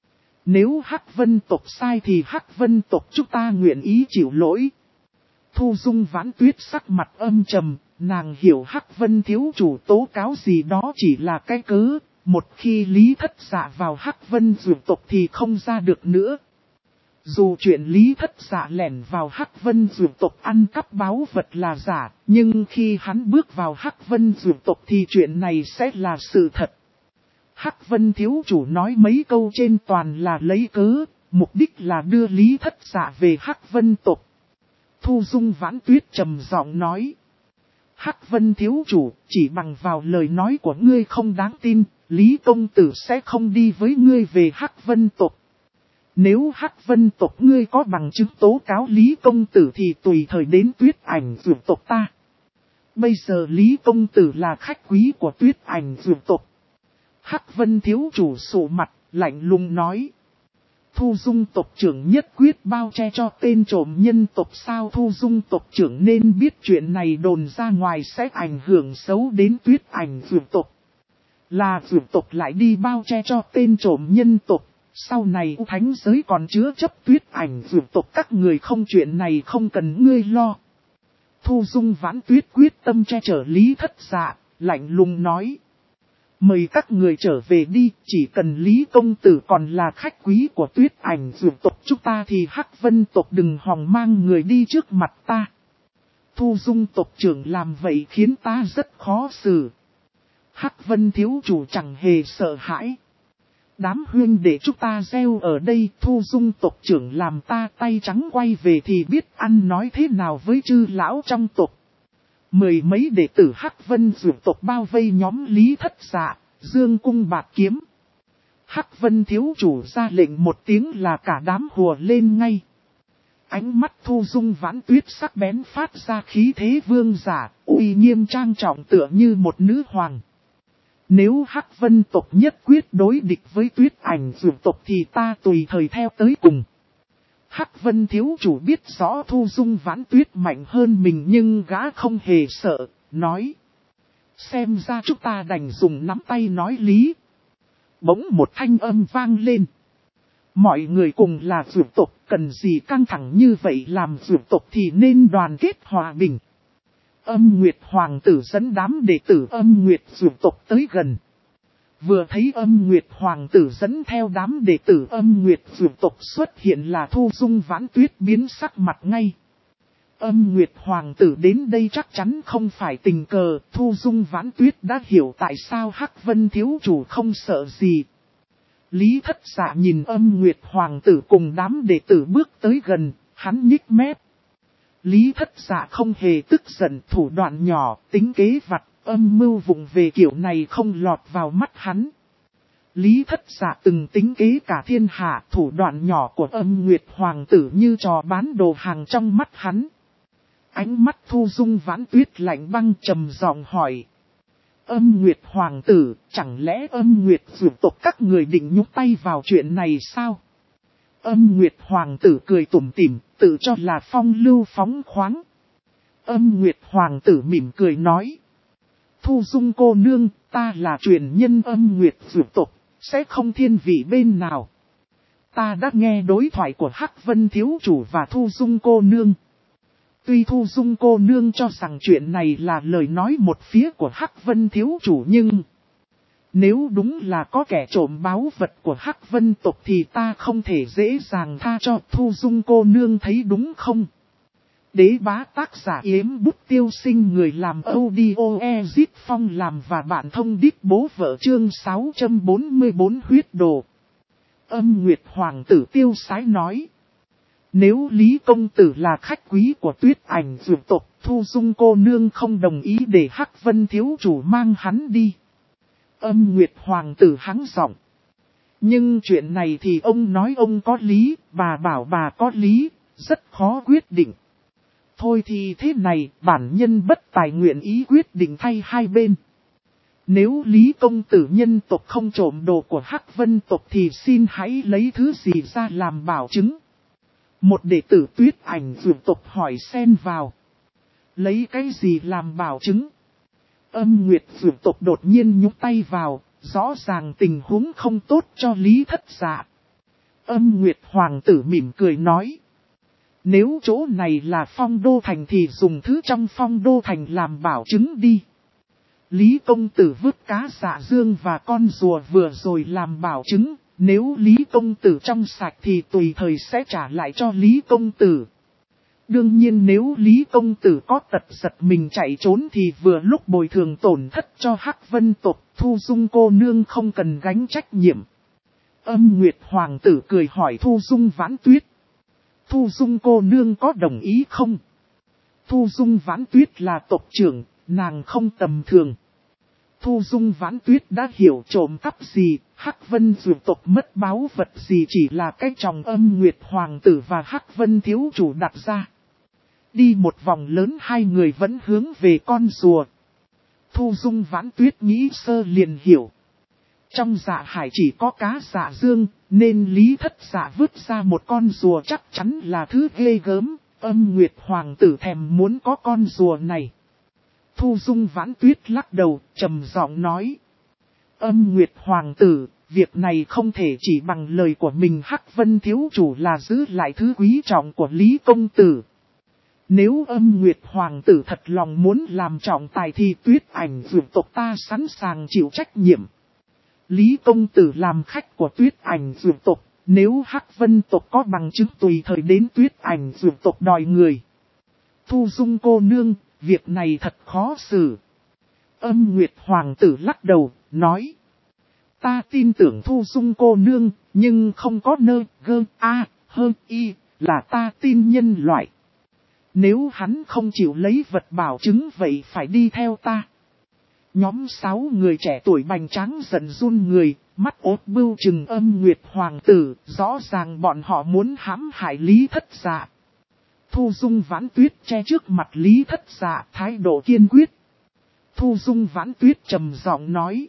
Nếu Hắc Vân tộc sai thì Hắc Vân tộc chúng ta nguyện ý chịu lỗi. Thu Dung Vãn Tuyết sắc mặt âm trầm, nàng hiểu Hắc Vân thiếu chủ tố cáo gì đó chỉ là cái cớ, một khi Lý Thất Dạ vào Hắc Vân Dược tộc thì không ra được nữa. Dù chuyện Lý Thất Dạ lẻn vào Hắc Vân Dược tộc ăn cắp báu vật là giả, nhưng khi hắn bước vào Hắc Vân Dược tộc thì chuyện này sẽ là sự thật. Hắc Vân thiếu chủ nói mấy câu trên toàn là lấy cớ, mục đích là đưa Lý Thất Dạ về Hắc Vân tộc. Thu Dung Vãn Tuyết trầm giọng nói. Hắc Vân thiếu chủ, chỉ bằng vào lời nói của ngươi không đáng tin, Lý công tử sẽ không đi với ngươi về Hắc Vân tộc. Nếu Hắc Vân tộc ngươi có bằng chứng tố cáo Lý công tử thì tùy thời đến Tuyết Ảnh Dược tộc ta. Bây giờ Lý công tử là khách quý của Tuyết Ảnh Dược tộc. Hắc Vân thiếu chủ sụ mặt, lạnh lùng nói. Thu Dung tộc trưởng nhất quyết bao che cho tên trộm nhân tộc sao? Thu Dung tộc trưởng nên biết chuyện này đồn ra ngoài sẽ ảnh hưởng xấu đến Tuyết Ảnh Dược tộc. Là Dược tộc lại đi bao che cho tên trộm nhân tộc. Sau này thánh giới còn chứa chấp Tuyết Ảnh Dược tộc các người không, chuyện này không cần ngươi lo. Thu Dung Vãn Tuyết quyết tâm che chở Lý Thất Dạ, lạnh lùng nói. Mời các người trở về đi, chỉ cần Lý công tử còn là khách quý của Tuyết Ảnh Dược tộc chúng ta thì Hắc Vân tộc đừng hòng mang người đi trước mặt ta. Thu Dung tộc trưởng làm vậy khiến ta rất khó xử. Hắc Vân thiếu chủ chẳng hề sợ hãi. Đám huynh để chúng ta gieo ở đây, Thu Dung tộc trưởng làm ta tay trắng quay về thì biết ăn nói thế nào với chư lão trong tộc. Mười mấy đệ tử Hắc Vân Dược tộc bao vây nhóm Lý Thất Dạ, dương cung bạt kiếm. Hắc Vân thiếu chủ ra lệnh một tiếng là cả đám hùa lên ngay. Ánh mắt Thu Dung Vãn Tuyết sắc bén phát ra khí thế vương giả, uy nghiêm trang trọng tựa như một nữ hoàng. Nếu Hắc Vân tộc nhất quyết đối địch với Tuyết Ảnh Dược tộc thì ta tùy thời theo tới cùng. Hắc Vân thiếu chủ biết rõ Thu Dung Vãn Tuyết mạnh hơn mình nhưng gã không hề sợ, nói. Xem ra chúng ta đành dùng nắm tay nói lý. Bỗng một thanh âm vang lên. Mọi người cùng là dược tộc, cần gì căng thẳng như vậy, làm dược tộc thì nên đoàn kết hòa bình. Âm Nguyệt Hoàng tử dẫn đám đệ tử Âm Nguyệt dược tộc tới gần. Vừa thấy Âm Nguyệt Hoàng tử dẫn theo đám đệ tử Âm Nguyệt dược tộc xuất hiện là Thu Dung Vãn Tuyết biến sắc mặt ngay. Âm Nguyệt Hoàng tử đến đây chắc chắn không phải tình cờ, Thu Dung Vãn Tuyết đã hiểu tại sao Hắc Vân thiếu chủ không sợ gì. Lý Thất Dạ nhìn Âm Nguyệt Hoàng tử cùng đám đệ tử bước tới gần, hắn nhích mép. Lý Thất Dạ không hề tức giận, thủ đoạn nhỏ, tính kế vặt, âm mưu vụng về kiểu này không lọt vào mắt hắn. Lý Thất Dạ từng tính kế cả thiên hạ, thủ đoạn nhỏ của Âm Nguyệt Hoàng tử như trò bán đồ hàng trong mắt hắn. Ánh mắt Thu Dung Vãn Tuyết lạnh băng trầm giọng hỏi. Âm Nguyệt Hoàng tử, chẳng lẽ Âm Nguyệt dược tộc các người định nhúc tay vào chuyện này sao? Âm Nguyệt Hoàng tử cười tủm tỉm, tự cho là phong lưu phóng khoáng. Âm Nguyệt Hoàng tử mỉm cười nói. Thu Dung cô nương, ta là truyền nhân Âm Nguyệt dược tộc, sẽ không thiên vị bên nào. Ta đã nghe đối thoại của Hắc Vân thiếu chủ và Thu Dung cô nương. Tuy Thu Dung cô nương cho rằng chuyện này là lời nói một phía của Hắc Vân thiếu chủ nhưng nếu đúng là có kẻ trộm báu vật của Hắc Vân tộc thì ta không thể dễ dàng tha cho. Thu Dung cô nương thấy đúng không? Đế bá tác giả Yếm Bút Tiêu Sinh, người làm audio Ezit Phong làm và bạn thông đít bố vợ, chương 644 huyết đồ. Âm Nguyệt Hoàng tử tiêu sái nói. Nếu Lý công tử là khách quý của Tuyết Ảnh dược tộc, Thu Dung cô nương không đồng ý để Hắc Vân thiếu chủ mang hắn đi. Âm Nguyệt Hoàng tử hắng giọng. Nhưng chuyện này thì ông nói ông có lý, bà bảo bà có lý, rất khó quyết định. Thôi thì thế này, bản nhân bất tài nguyện ý quyết định thay hai bên. Nếu Lý công tử nhân tộc không trộm đồ của Hắc Vân tộc thì xin hãy lấy thứ gì ra làm bảo chứng. Một đệ tử Tuyết Ảnh dược tộc hỏi xen vào. Lấy cái gì làm bảo chứng? Âm Nguyệt dược tộc đột nhiên nhúc tay vào, rõ ràng tình huống không tốt cho Lý thất dạ. Âm Nguyệt Hoàng tử mỉm cười nói. Nếu chỗ này là Phong Đô Thành thì dùng thứ trong Phong Đô Thành làm bảo chứng đi. Lý công tử vứt cá dạ dương và con rùa vừa rồi làm bảo chứng. Nếu Lý công tử trong sạch thì tùy thời sẽ trả lại cho Lý công tử. Đương nhiên nếu Lý công tử có tật giật mình chạy trốn thì vừa lúc bồi thường tổn thất cho Hắc Vân tộc, Thu Dung cô nương không cần gánh trách nhiệm. Âm Nguyệt Hoàng tử cười hỏi Thu Dung Vãn Tuyết. Thu Dung cô nương có đồng ý không? Thu Dung Vãn Tuyết là tộc trưởng, nàng không tầm thường. Thu Dung Vãn Tuyết đã hiểu trộm cắp gì, Hắc Vân dược tộc mất báu vật gì chỉ là cái tròng Âm Nguyệt Hoàng tử và Hắc Vân thiếu chủ đặt ra. Đi một vòng lớn hai người vẫn hướng về con rùa. Thu Dung Vãn Tuyết nghĩ sơ liền hiểu. Trong dạ hải chỉ có cá dạ dương, nên Lý thất dạ vứt ra một con rùa chắc chắn là thứ ghê gớm. Âm Nguyệt Hoàng tử thèm muốn có con rùa này. Thu Dung Vãn Tuyết lắc đầu, trầm giọng nói. Âm Nguyệt Hoàng tử, việc này không thể chỉ bằng lời của mình. Hắc Vân thiếu chủ là giữ lại thứ quý trọng của Lý công tử. Nếu Âm Nguyệt Hoàng tử thật lòng muốn làm trọng tài thì Tuyết Ảnh dược tộc ta sẵn sàng chịu trách nhiệm. Lý công tử làm khách của Tuyết Ảnh dược tộc, nếu Hắc Vân tộc có bằng chứng tùy thời đến Tuyết Ảnh dược tộc đòi người. Thu Dung cô nương, việc này thật khó xử. Âm Nguyệt Hoàng tử lắc đầu, nói. Ta tin tưởng Thu Dung cô nương, nhưng không có nơi gơ a hơn y, là ta tin nhân loại. Nếu hắn không chịu lấy vật bảo chứng vậy phải đi theo ta. Nhóm 6 người trẻ tuổi bành tráng giận run người, mắt ốt bưu trừng Âm Nguyệt Hoàng tử, rõ ràng bọn họ muốn hãm hại Lý thất dạ. Thu Dung Vãn Tuyết che trước mặt Lý thất dạ, thái độ kiên quyết. Thu Dung Vãn Tuyết trầm giọng nói.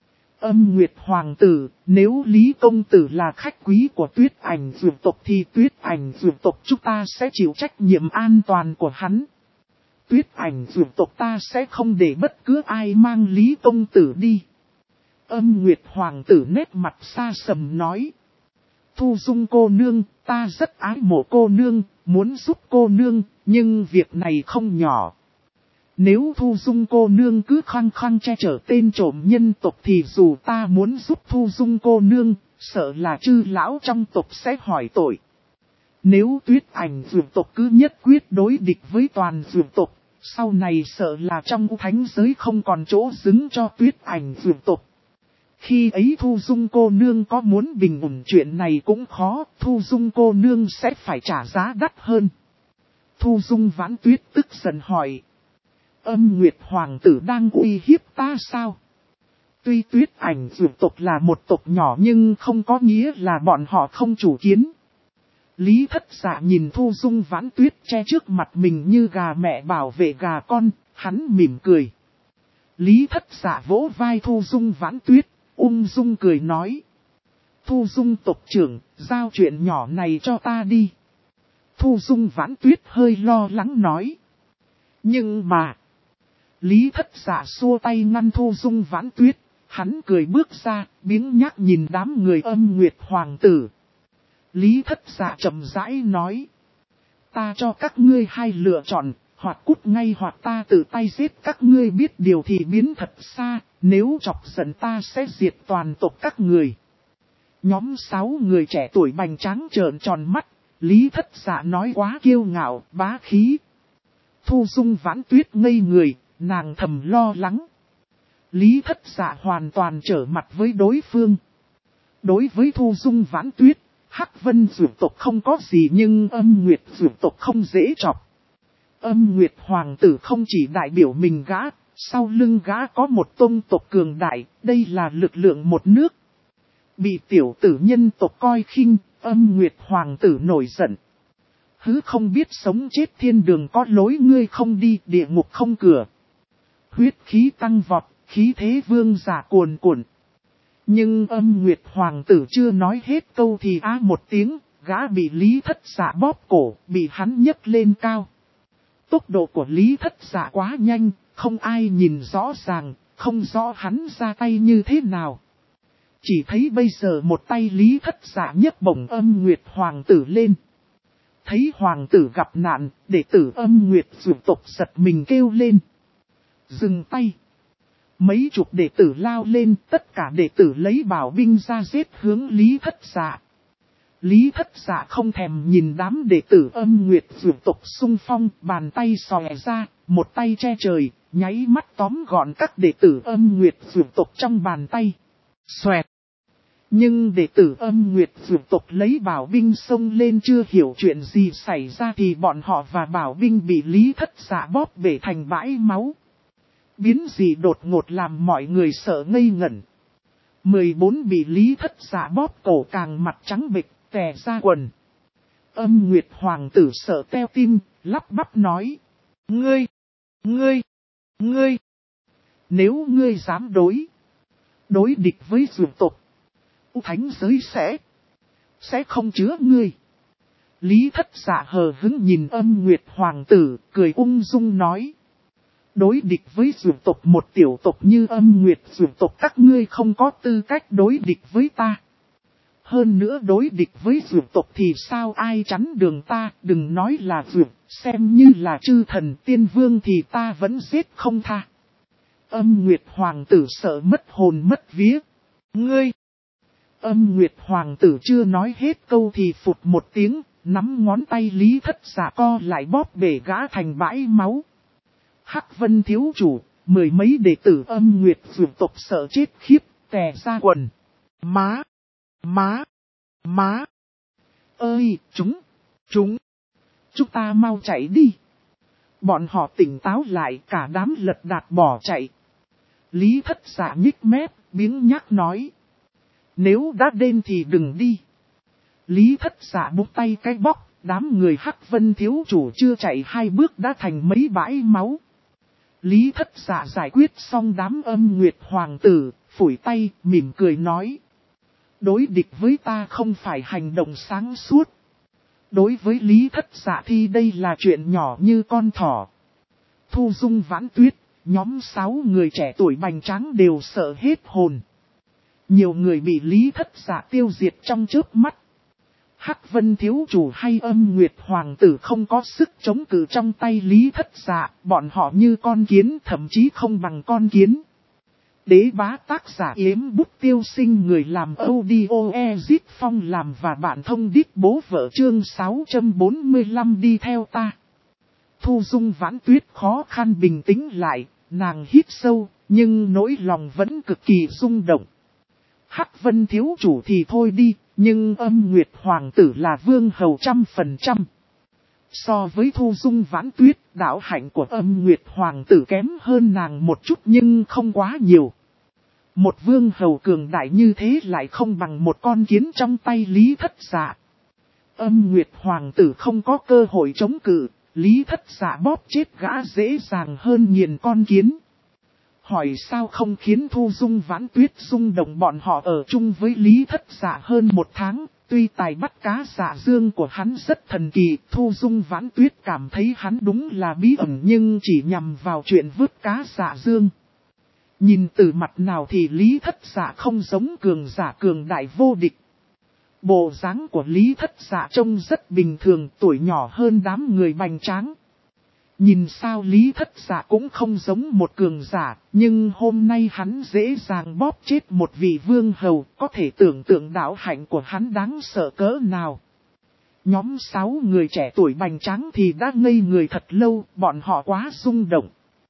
Âm Nguyệt Hoàng tử, nếu Lý công tử là khách quý của Tuyết Ảnh dược tộc thì Tuyết Ảnh dược tộc chúng ta sẽ chịu trách nhiệm an toàn của hắn. Tuyết Ảnh dược tộc ta sẽ không để bất cứ ai mang Lý công tử đi. Âm Nguyệt Hoàng tử nét mặt xa sầm nói. Thu Dung cô nương, ta rất ái mộ cô nương, muốn giúp cô nương, nhưng việc này không nhỏ. Nếu Thu Dung cô nương cứ khăng khăng che chở tên trộm nhân tộc thì dù ta muốn giúp Thu Dung cô nương, sợ là chư lão trong tộc sẽ hỏi tội. Nếu Tuyết Ảnh dược tộc cứ nhất quyết đối địch với toàn dược tộc, sau này sợ là trong thánh giới không còn chỗ dứng cho Tuyết Ảnh dược tộc. Khi ấy Thu Dung cô nương có muốn bình ổn chuyện này cũng khó, Thu Dung cô nương sẽ phải trả giá đắt hơn. Thu Dung Vãn Tuyết tức giận hỏi. Âm Nguyệt Hoàng tử đang uy hiếp ta sao? Tuy Tuyết Ảnh dược tộc là một tộc nhỏ nhưng không có nghĩa là bọn họ không chủ kiến. Lý thất dạ nhìn Thu Dung Vãn Tuyết che trước mặt mình như gà mẹ bảo vệ gà con, hắn mỉm cười. Lý Thất Dạ vỗ vai Thu Dung Vãn Tuyết, ung dung cười nói. Thu Dung tộc trưởng, giao chuyện nhỏ này cho ta đi. Thu Dung Vãn Tuyết hơi lo lắng nói. Nhưng mà, Lý Thất Dạ xua tay ngăn Thu Dung Vãn Tuyết, hắn cười bước ra, biếng nhác nhìn đám người Âm Nguyệt Hoàng tử. Lý Thất Dạ chậm rãi nói. Ta cho các ngươi hai lựa chọn, hoặc cút ngay hoặc ta tự tay giết các ngươi, biết điều thì biến thật xa, nếu chọc giận ta sẽ diệt toàn tộc các người. Nhóm 6 người trẻ tuổi bành tráng trợn tròn mắt, Lý Thất Dạ nói quá kiêu ngạo, bá khí. Thu Dung Vãn Tuyết ngây người, nàng thầm lo lắng. Lý Thất Dạ hoàn toàn trở mặt với đối phương. Đối với Thu Dung Vãn Tuyết, Hắc Vân Dược tộc không có gì nhưng Âm Nguyệt Dược tộc không dễ chọc. Âm Nguyệt Hoàng tử không chỉ đại biểu mình gã, sau lưng gã có một tông tộc cường đại, đây là lực lượng một nước. Bị tiểu tử nhân tộc coi khinh, Âm Nguyệt Hoàng tử nổi giận. Hứ không biết sống chết, thiên đường có lối ngươi không đi, địa ngục không cửa. Huyết khí tăng vọt, khí thế vương giả cuồn cuộn. Nhưng Âm Nguyệt Hoàng tử chưa nói hết câu thì á một tiếng, gã bị Lý Thất Dạ bóp cổ, bị hắn nhấc lên cao. Tốc độ của Lý Thất Dạ quá nhanh, không ai nhìn rõ ràng, không rõ hắn ra tay như thế nào. Chỉ thấy bây giờ một tay Lý Thất Dạ nhấc bổng Âm Nguyệt Hoàng tử lên. Thấy Hoàng tử gặp nạn, đệ tử Âm Nguyệt Dược tộc giật mình kêu lên. Dừng tay. Mấy chục đệ tử lao lên, tất cả đệ tử lấy bảo binh ra giết hướng Lý Thất Dạ. Lý Thất Dạ không thèm nhìn đám đệ tử Âm Nguyệt Dược tộc xung phong, bàn tay xòe ra, một tay che trời, nháy mắt tóm gọn các đệ tử Âm Nguyệt Dược tộc trong bàn tay. Xoẹt. Nhưng đệ tử Âm Nguyệt Dược tộc lấy bảo binh xông lên, chưa hiểu chuyện gì xảy ra thì bọn họ và bảo binh bị Lý Thất Dạ bóp bể thành bãi máu. Biến gì đột ngột làm mọi người sợ ngây ngẩn. 14 bị Lý Thất Dạ bóp cổ càng mặt trắng bệch, tè ra quần. Âm Nguyệt Hoàng tử sợ teo tim, lắp bắp nói. Ngươi! Nếu ngươi dám đối địch với dược tộc, thánh giới sẽ không chứa ngươi. Lý Thất Dạ hờ hững nhìn Âm Nguyệt Hoàng tử, cười ung dung nói. Đối địch với dược tộc, một tiểu tộc như Âm Nguyệt dược tộc các ngươi không có tư cách đối địch với ta. Hơn nữa đối địch với dược tộc thì sao ai chắn đường ta, đừng nói là dược, xem như là chư thần tiên vương thì ta vẫn giết không tha. Âm Nguyệt Hoàng tử sợ mất hồn mất vía. Ngươi! Âm Nguyệt Hoàng tử chưa nói hết câu thì phụt một tiếng, nắm ngón tay Lý Thất Dạ co lại bóp bể gã thành bãi máu. Hắc Vân thiếu chủ, mười mấy đệ tử Âm Nguyệt dược tộc sợ chết khiếp, tè ra quần. Má ơi, chúng ta mau chạy đi. Bọn họ tỉnh táo lại, cả đám lật đạt bỏ chạy. Lý Thất Dạ nhích mép, biếng nhác nói. Nếu đã đêm thì đừng đi. Lý Thất Dạ búng tay cái bóc, đám người Hắc Vân thiếu chủ chưa chạy 2 bước đã thành mấy bãi máu. Lý Thất Dạ giải quyết xong đám Âm Nguyệt Hoàng tử, phủi tay, mỉm cười nói. Đối địch với ta không phải hành động sáng suốt. Đối với Lý Thất Dạ thì đây là chuyện nhỏ như con thỏ. Thu Dung Vãn Tuyết, nhóm 6 người trẻ tuổi bành tráng đều sợ hết hồn. Nhiều người bị Lý Thất Dạ tiêu diệt trong chớp mắt. Hắc Vân thiếu chủ hay Âm Nguyệt Hoàng tử không có sức chống cự trong tay Lý Thất Dạ, bọn họ như con kiến, thậm chí không bằng con kiến. Đế bá tác giả Yếm Bút Tiêu Sinh, người làm audio Ezit Phong làm và bạn thông đít bố vợ, chương 645 đi theo ta. Thu Dung Vãn Tuyết khó khăn bình tĩnh lại, nàng hít sâu, nhưng nỗi lòng vẫn cực kỳ rung động. Hắc Vân thiếu chủ thì thôi đi, nhưng Âm Nguyệt Hoàng tử là vương hầu 100%. So với Thu Dung Vãn Tuyết, đạo hạnh của Âm Nguyệt Hoàng tử kém hơn nàng một chút nhưng không quá nhiều. Một vương hầu cường đại như thế lại không bằng một con kiến trong tay Lý Thất Dạ. Âm Nguyệt Hoàng tử không có cơ hội chống cự, Lý Thất Dạ bóp chết gã dễ dàng hơn nghiền con kiến. hỏi sao không khiến Thu Dung Vãn Tuyết rung động. Bọn họ ở chung với Lý Thất Dạ hơn 1 tháng, tuy tài bắt cá dạ dương của hắn rất thần kỳ, Thu Dung Vãn Tuyết cảm thấy hắn đúng là bí ẩn nhưng chỉ nhằm vào chuyện vớt cá dạ dương. Nhìn từ mặt nào thì Lý Thất Dạ không giống cường giả cường đại vô địch. Bộ dáng của Lý Thất Dạ trông rất bình thường, tuổi nhỏ hơn đám người bành tráng. Nhìn sao Lý Thất Dạ cũng không giống một cường giả, nhưng hôm nay hắn dễ dàng bóp chết một vị vương hầu, có thể tưởng tượng đạo hạnh của hắn đáng sợ cỡ nào. Nhóm 6 người trẻ tuổi bành tráng thì đã ngây người thật lâu, bọn họ quá rung động.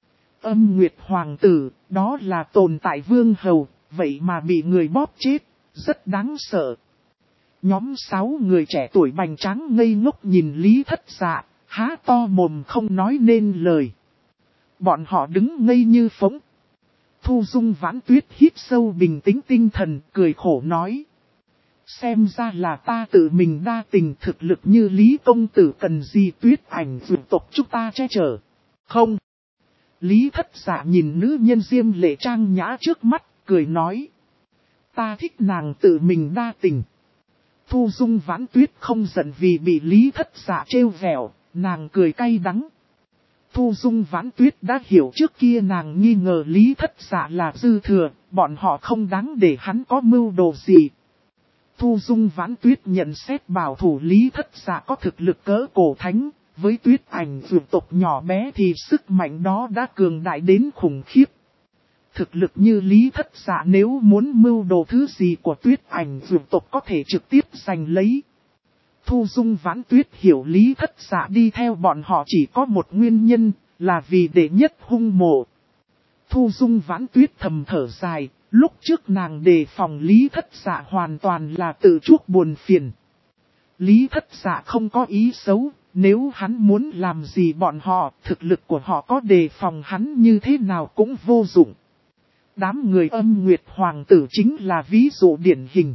Âm Nguyệt Hoàng tử, đó là tồn tại vương hầu, vậy mà bị người bóp chết, rất đáng sợ. Nhóm 6 người trẻ tuổi bành tráng ngây ngốc nhìn Lý Thất Dạ, há to mồm không nói nên lời. Bọn họ đứng ngây như phỗng. Thu Dung Vãn Tuyết hít sâu bình tĩnh tinh thần, cười khổ nói. Xem ra là ta tự mình đa tình, thực lực như Lý công tử cần gì Tuyết Ảnh vượt tộc chúng ta che chở. Không. Lý Thất Dạ nhìn nữ nhân diêm lệ trang nhã trước mắt, cười nói. Ta thích nàng tự mình đa tình. Thu Dung Vãn Tuyết không giận vì bị Lý Thất Dạ trêu vẹo, nàng cười cay đắng. Thu Dung Vãn Tuyết đã hiểu trước kia nàng nghi ngờ Lý Thất Dạ là dư thừa, bọn họ không đáng để hắn có mưu đồ gì. Thu Dung Vãn Tuyết nhận xét bảo thủ Lý Thất Dạ có thực lực cỡ cổ thánh, với Tuyết Ảnh vượt tộc nhỏ bé thì sức mạnh đó đã cường đại đến khủng khiếp. Thực lực như Lý Thất Dạ nếu muốn mưu đồ thứ gì của Tuyết Ảnh vượt tộc có thể trực tiếp giành lấy. Thu Dung Vãn Tuyết hiểu Lý Thất Dạ đi theo bọn họ chỉ có một nguyên nhân, là vì đệ nhất hung mộ. Thu Dung Vãn Tuyết thầm thở dài, lúc trước nàng đề phòng Lý Thất Dạ hoàn toàn là tự chuốc buồn phiền. Lý Thất Dạ không có ý xấu, nếu hắn muốn làm gì bọn họ, thực lực của họ có đề phòng hắn như thế nào cũng vô dụng. Đám người Âm Nguyệt Hoàng tử chính là ví dụ điển hình.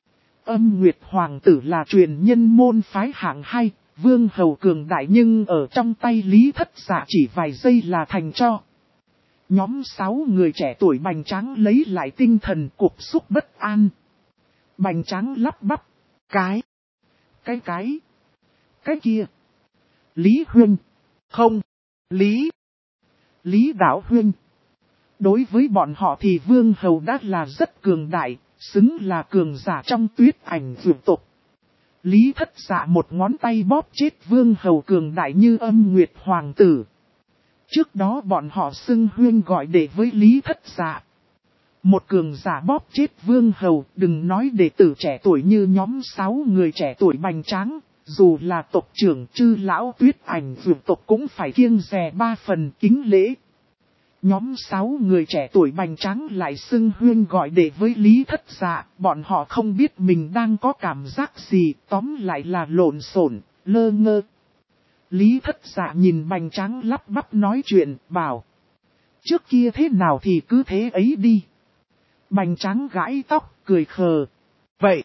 Âm Nguyệt Hoàng tử là truyền nhân môn phái hạng 2, vương hầu cường đại nhưng ở trong tay Lý Thất Dạ chỉ vài giây là thành tro. Nhóm 6 người trẻ tuổi bành tráng lấy lại tinh thần cục xúc bất an. Bành tráng lắp bắp. Cái kia. Lý Huynh. Không. Lý Đạo Huynh. Đối với bọn họ thì vương hầu đã là rất cường đại, xứng là cường giả trong Tuyết Ảnh vượt tộc. Lý Thất Dạ một ngón tay bóp chết vương hầu cường đại như Âm Nguyệt Hoàng tử. Trước đó bọn họ xưng huyên gọi đệ với Lý Thất Dạ. Một cường giả bóp chết vương hầu, đừng nói đệ tử trẻ tuổi như nhóm 6 người trẻ tuổi bành tráng, dù là tộc trưởng Chư lão Tuyết Ảnh vượt tộc cũng phải kiêng dè 3 phần kính lễ. Nhóm 6 người trẻ tuổi bành tráng lại xưng huyên gọi đệ với Lý Thất Dạ, bọn họ không biết mình đang có cảm giác gì, tóm lại là lộn xộn, lơ ngơ. Lý Thất Dạ nhìn bành tráng lắp bắp nói chuyện, bảo. Trước kia thế nào thì cứ thế ấy đi. Bành tráng gãi tóc, cười khờ. Vậy,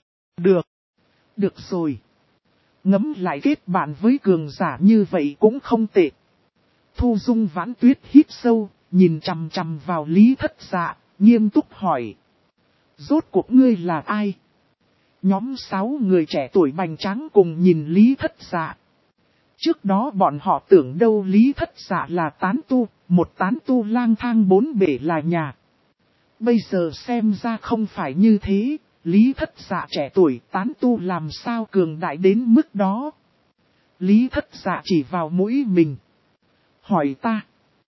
được rồi. Ngẫm lại kết bạn với cường giả như vậy cũng không tệ. Thu Dung Vãn Tuyết hít sâu, nhìn chằm chằm vào Lý Thất Dạ, nghiêm túc hỏi. Rốt cuộc ngươi là ai? Nhóm 6 người trẻ tuổi bành tráng cùng nhìn Lý Thất Dạ. Trước đó bọn họ tưởng đâu Lý Thất Dạ là tán tu, một tán tu lang thang 4 bể là nhà. Bây giờ xem ra không phải như thế, Lý Thất Dạ trẻ tuổi tán tu làm sao cường đại đến mức đó. Lý Thất Dạ chỉ vào mũi mình. Hỏi ta.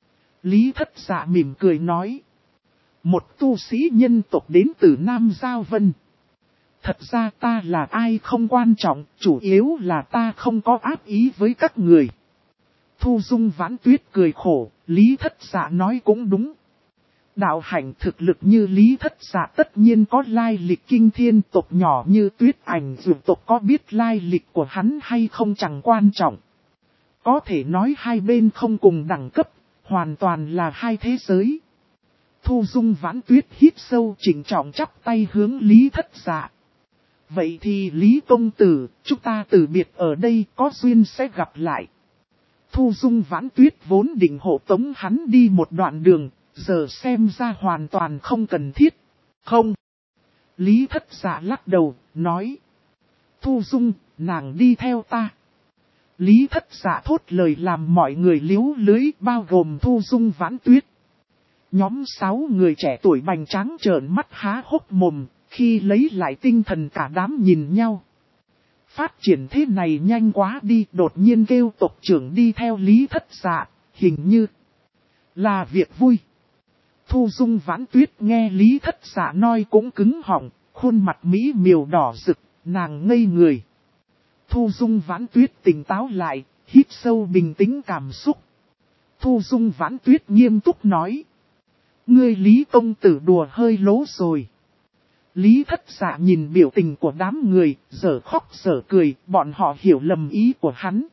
Lý Thất Dạ mỉm cười nói. Một tu sĩ nhân tộc đến từ Nam Giao Vân. Thật ra ta là ai không quan trọng, chủ yếu là ta không có ác ý với các người. Thu Dung Vãn Tuyết cười khổ, Lý Thất Dạ nói cũng đúng. Đạo hạnh thực lực như Lý Thất Dạ tất nhiên có lai lịch kinh thiên, tộc nhỏ như Tuyết Ảnh vượt tộc có biết lai lịch của hắn hay không chẳng quan trọng. Có thể nói hai bên không cùng đẳng cấp, hoàn toàn là hai thế giới. Thu Dung Vãn Tuyết hít sâu chỉnh trọng chắp tay hướng Lý Thất Dạ. Vậy thì Lý công tử, chúng ta từ biệt ở đây, có duyên sẽ gặp lại. Thu Dung Vãn Tuyết vốn định hộ tống hắn đi một đoạn đường, giờ xem ra hoàn toàn không cần thiết. Không. Lý Thất Dạ lắc đầu, nói. Thu Dung, nàng đi theo ta. Lý Thất Dạ thốt lời làm mọi người liếu lưới, bao gồm Thu Dung Vãn Tuyết. Nhóm 6 người trẻ tuổi bành tráng trợn mắt há hốc mồm, khi lấy lại tinh thần cả đám nhìn nhau. Phát triển thế này nhanh quá đi, đột nhiên kêu tộc trưởng đi theo Lý Thất Dạ, hình như là việc vui. Thu Dung Vãn Tuyết nghe Lý Thất Dạ nói cũng cứng họng, khuôn mặt mỹ miều đỏ rực, nàng ngây người. Thu Dung Vãn Tuyết tỉnh táo lại, hít sâu bình tĩnh cảm xúc. Thu Dung Vãn Tuyết nghiêm túc nói. Ngươi Lý công tử đùa hơi lố rồi. Lý Thất Dạ nhìn biểu tình của đám người, dở khóc dở cười, bọn họ hiểu lầm ý của hắn.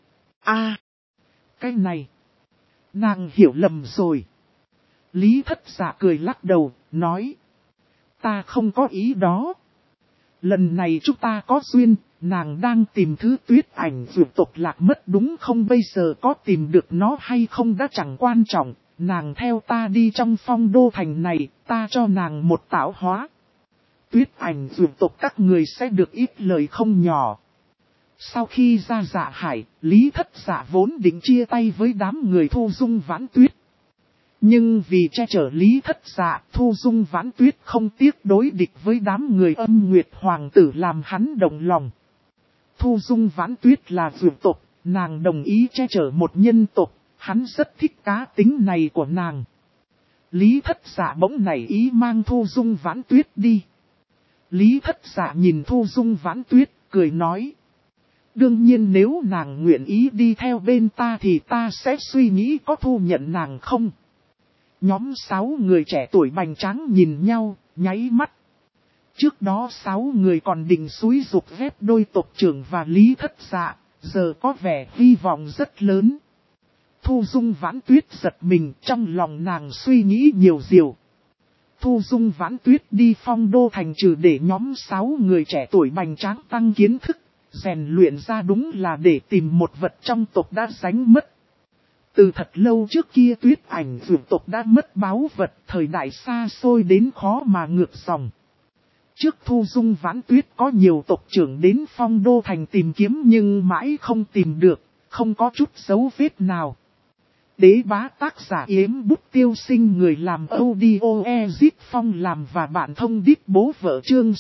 Cái này, nàng hiểu lầm rồi. Lý Thất Dạ cười lắc đầu, nói. Ta không có ý đó. Lần này chúng ta có duyên, nàng đang tìm thứ tuyết ảnh vượt tộc lạc mất đúng không, bây giờ có tìm được nó hay không đã chẳng quan trọng. Nàng theo ta đi trong phong đô thành này, ta cho nàng một tạo hóa. Tuyết ảnh vượt tộc các người sẽ được ít lời không nhỏ. Sau khi ra Dạ Hải, Lý Thất Dạ vốn định chia tay với đám người Thu Dung Vãn Tuyết. Nhưng vì che chở Lý Thất Dạ, Thu Dung Vãn Tuyết không tiếc đối địch với đám người Âm Nguyệt Hoàng tử làm hắn động lòng. Thu Dung Vãn Tuyết là vượt tộc, nàng đồng ý che chở một nhân tộc, hắn rất thích cá tính này của nàng. Lý Thất Dạ bỗng nảy ý mang Thu Dung Vãn Tuyết đi. Lý Thất Dạ nhìn Thu Dung Vãn Tuyết, cười nói. Đương nhiên nếu nàng nguyện ý đi theo bên ta thì ta sẽ suy nghĩ có thu nhận nàng không. Nhóm 6 người trẻ tuổi bành tráng nhìn nhau, nháy mắt. Trước đó 6 người còn định xúi giục ghép đôi tộc trưởng và Lý Thất Dạ, giờ có vẻ hy vọng rất lớn. Thu Dung Vãn Tuyết giật mình, trong lòng nàng suy nghĩ nhiều điều. Thu Dung Vãn Tuyết đi phong đô thành trừ để nhóm 6 người trẻ tuổi bành tráng tăng kiến thức, rèn luyện ra đúng là để tìm một vật trong tộc đã đánh mất. Từ thật lâu trước kia tuyết ảnh vượt tộc đã mất báu vật, thời đại xa xôi đến khó mà ngược dòng. Trước Thu Dung Vãn Tuyết có nhiều tộc trưởng đến phong đô thành tìm kiếm nhưng mãi không tìm được, không có chút dấu vết nào. Đế bá tác giả Yếm Bút Tiêu Sinh, người làm audio Ezit Phong làm và bạn thông điệp bố vợ, chương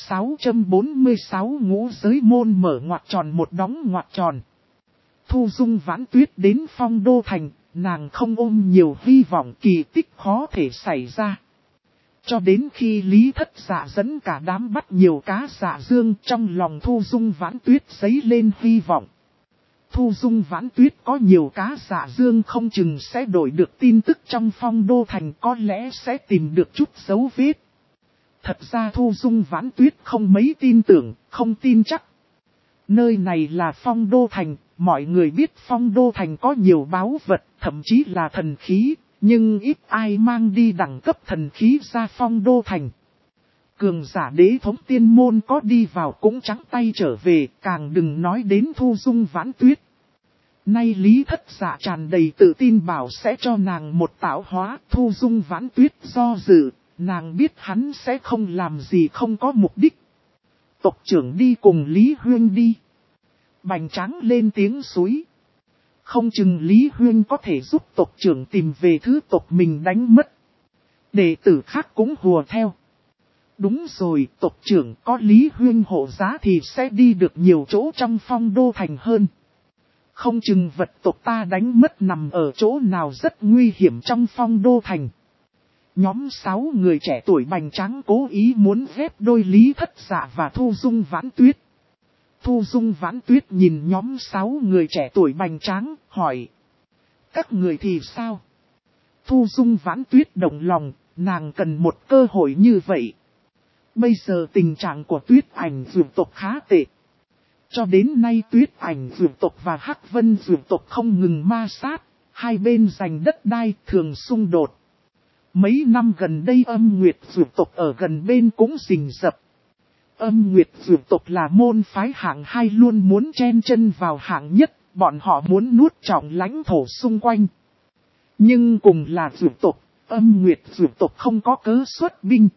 646 ngũ giới môn mở ngoặc tròn một đóng ngoặc tròn. Thu Dung Vãn Tuyết đến phong đô thành, nàng không ôm nhiều hy vọng kỳ tích khó thể xảy ra. Cho đến khi Lý Thất Dạ dẫn cả đám bắt nhiều cá dạ dương, trong lòng Thu Dung Vãn Tuyết dấy lên hy vọng. Thu Dung Vãn Tuyết có nhiều cá dạ dương không chừng sẽ đổi được tin tức trong phong đô thành, có lẽ sẽ tìm được chút dấu vết. Thật ra Thu Dung Vãn Tuyết không mấy tin tưởng, không tin chắc. Nơi này là phong đô thành, mọi người biết phong đô thành có nhiều báu vật, thậm chí là thần khí, nhưng ít ai mang đi đẳng cấp thần khí ra phong đô thành. Cường giả đế thống tiên môn có đi vào cũng trắng tay trở về, càng đừng nói đến Thu Dung Vãn Tuyết. Nay Lý Thất Dạ tràn đầy tự tin bảo sẽ cho nàng một tạo hóa. Thu Dung Vãn Tuyết do dự, nàng biết hắn sẽ không làm gì không có mục đích. Tộc trưởng đi cùng Lý Huyên đi. Bành tráng lên tiếng suối. Không chừng Lý Huyên có thể giúp tộc trưởng tìm về thứ tộc mình đánh mất. Đệ tử khác cũng hùa theo. Đúng rồi, tộc trưởng có Lý Huyên hộ giá thì sẽ đi được nhiều chỗ trong phong đô thành hơn. Không chừng vật tộc ta đánh mất nằm ở chỗ nào rất nguy hiểm trong phong đô thành. Nhóm 6 người trẻ tuổi bành tráng cố ý muốn ghép đôi Lý Thất Dạ và Thu Dung Vãn Tuyết. Thu Dung Vãn Tuyết nhìn nhóm 6 người trẻ tuổi bành tráng, hỏi. Các người thì sao? Thu Dung Vãn Tuyết động lòng, nàng cần một cơ hội như vậy. Bây giờ tình trạng của tuyết ảnh vượt tộc khá tệ. Cho đến nay tuyết ảnh vượt tộc và Hắc Vân vượt tộc không ngừng ma sát, hai bên giành đất đai thường xung đột. Mấy năm gần đây Âm Nguyệt vượt tộc ở gần bên cũng rình rập. Âm Nguyệt vượt tộc là môn phái hạng 2 luôn muốn chen chân vào hạng nhất, bọn họ muốn nuốt trọn lãnh thổ xung quanh. Nhưng cùng là vượt tộc, Âm Nguyệt dược tộc không có cớ xuất binh.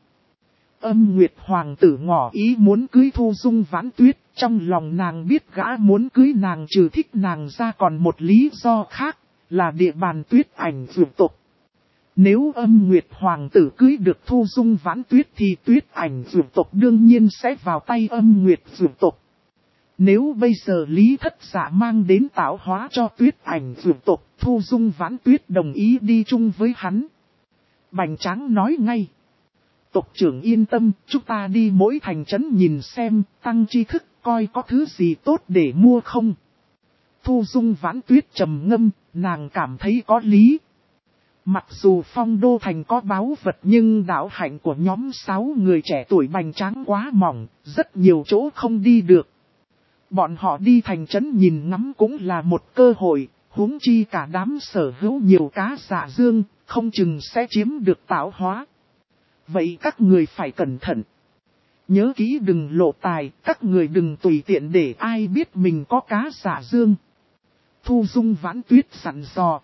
Âm Nguyệt hoàng tử ngỏ ý muốn cưới Thu Dung Vãn Tuyết, trong lòng nàng biết gã muốn cưới nàng trừ thích nàng ra còn một lý do khác, là địa bàn Tuyết Ảnh dược tộc. Nếu Âm Nguyệt hoàng tử cưới được Thu Dung Vãn Tuyết thì Tuyết Ảnh dược tộc đương nhiên sẽ vào tay Âm Nguyệt dược tộc. Nếu bây giờ Lý Thất Dạ mang đến tạo hóa cho Tuyết Ảnh dược tộc, Thu Dung Vãn Tuyết đồng ý đi chung với hắn. Bành Tráng nói ngay. Tộc trưởng yên tâm, chúng ta đi mỗi thành trấn nhìn xem, tăng tri thức, coi có thứ gì tốt để mua không. Thu Dung Vãn Tuyết trầm ngâm, nàng cảm thấy có lý. Mặc dù Phong Đô Thành có báu vật nhưng đạo hạnh của nhóm 6 người trẻ tuổi Bành Tráng quá mỏng, rất nhiều chỗ không đi được. Bọn họ đi thành trấn nhìn ngắm cũng là một cơ hội, huống chi cả đám sở hữu nhiều cá dạ dương, không chừng sẽ chiếm được tạo hóa. Vậy các người phải cẩn thận. Nhớ kỹ đừng lộ tài, các người đừng tùy tiện để ai biết mình có cá dạ dương. Thu Dung Vãn Tuyết dặn dò.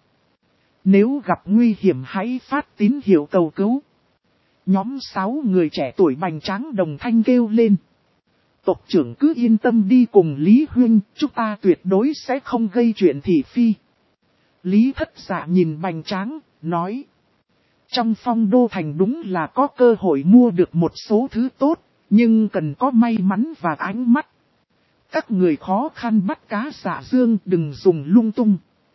Nếu gặp nguy hiểm hãy phát tín hiệu cầu cứu. Nhóm 6 người trẻ tuổi Bành Tráng đồng thanh kêu lên. Tộc trưởng cứ yên tâm đi cùng Lý Huynh, chúng ta tuyệt đối sẽ không gây chuyện thị phi. Lý Thất Dạ nhìn Bành Tráng, nói. Trong Phong Đô Thành đúng là có cơ hội mua được một số thứ tốt, nhưng cần có may mắn và ánh mắt. Các người khó khăn bắt cá dạ dương đừng dùng lung tung.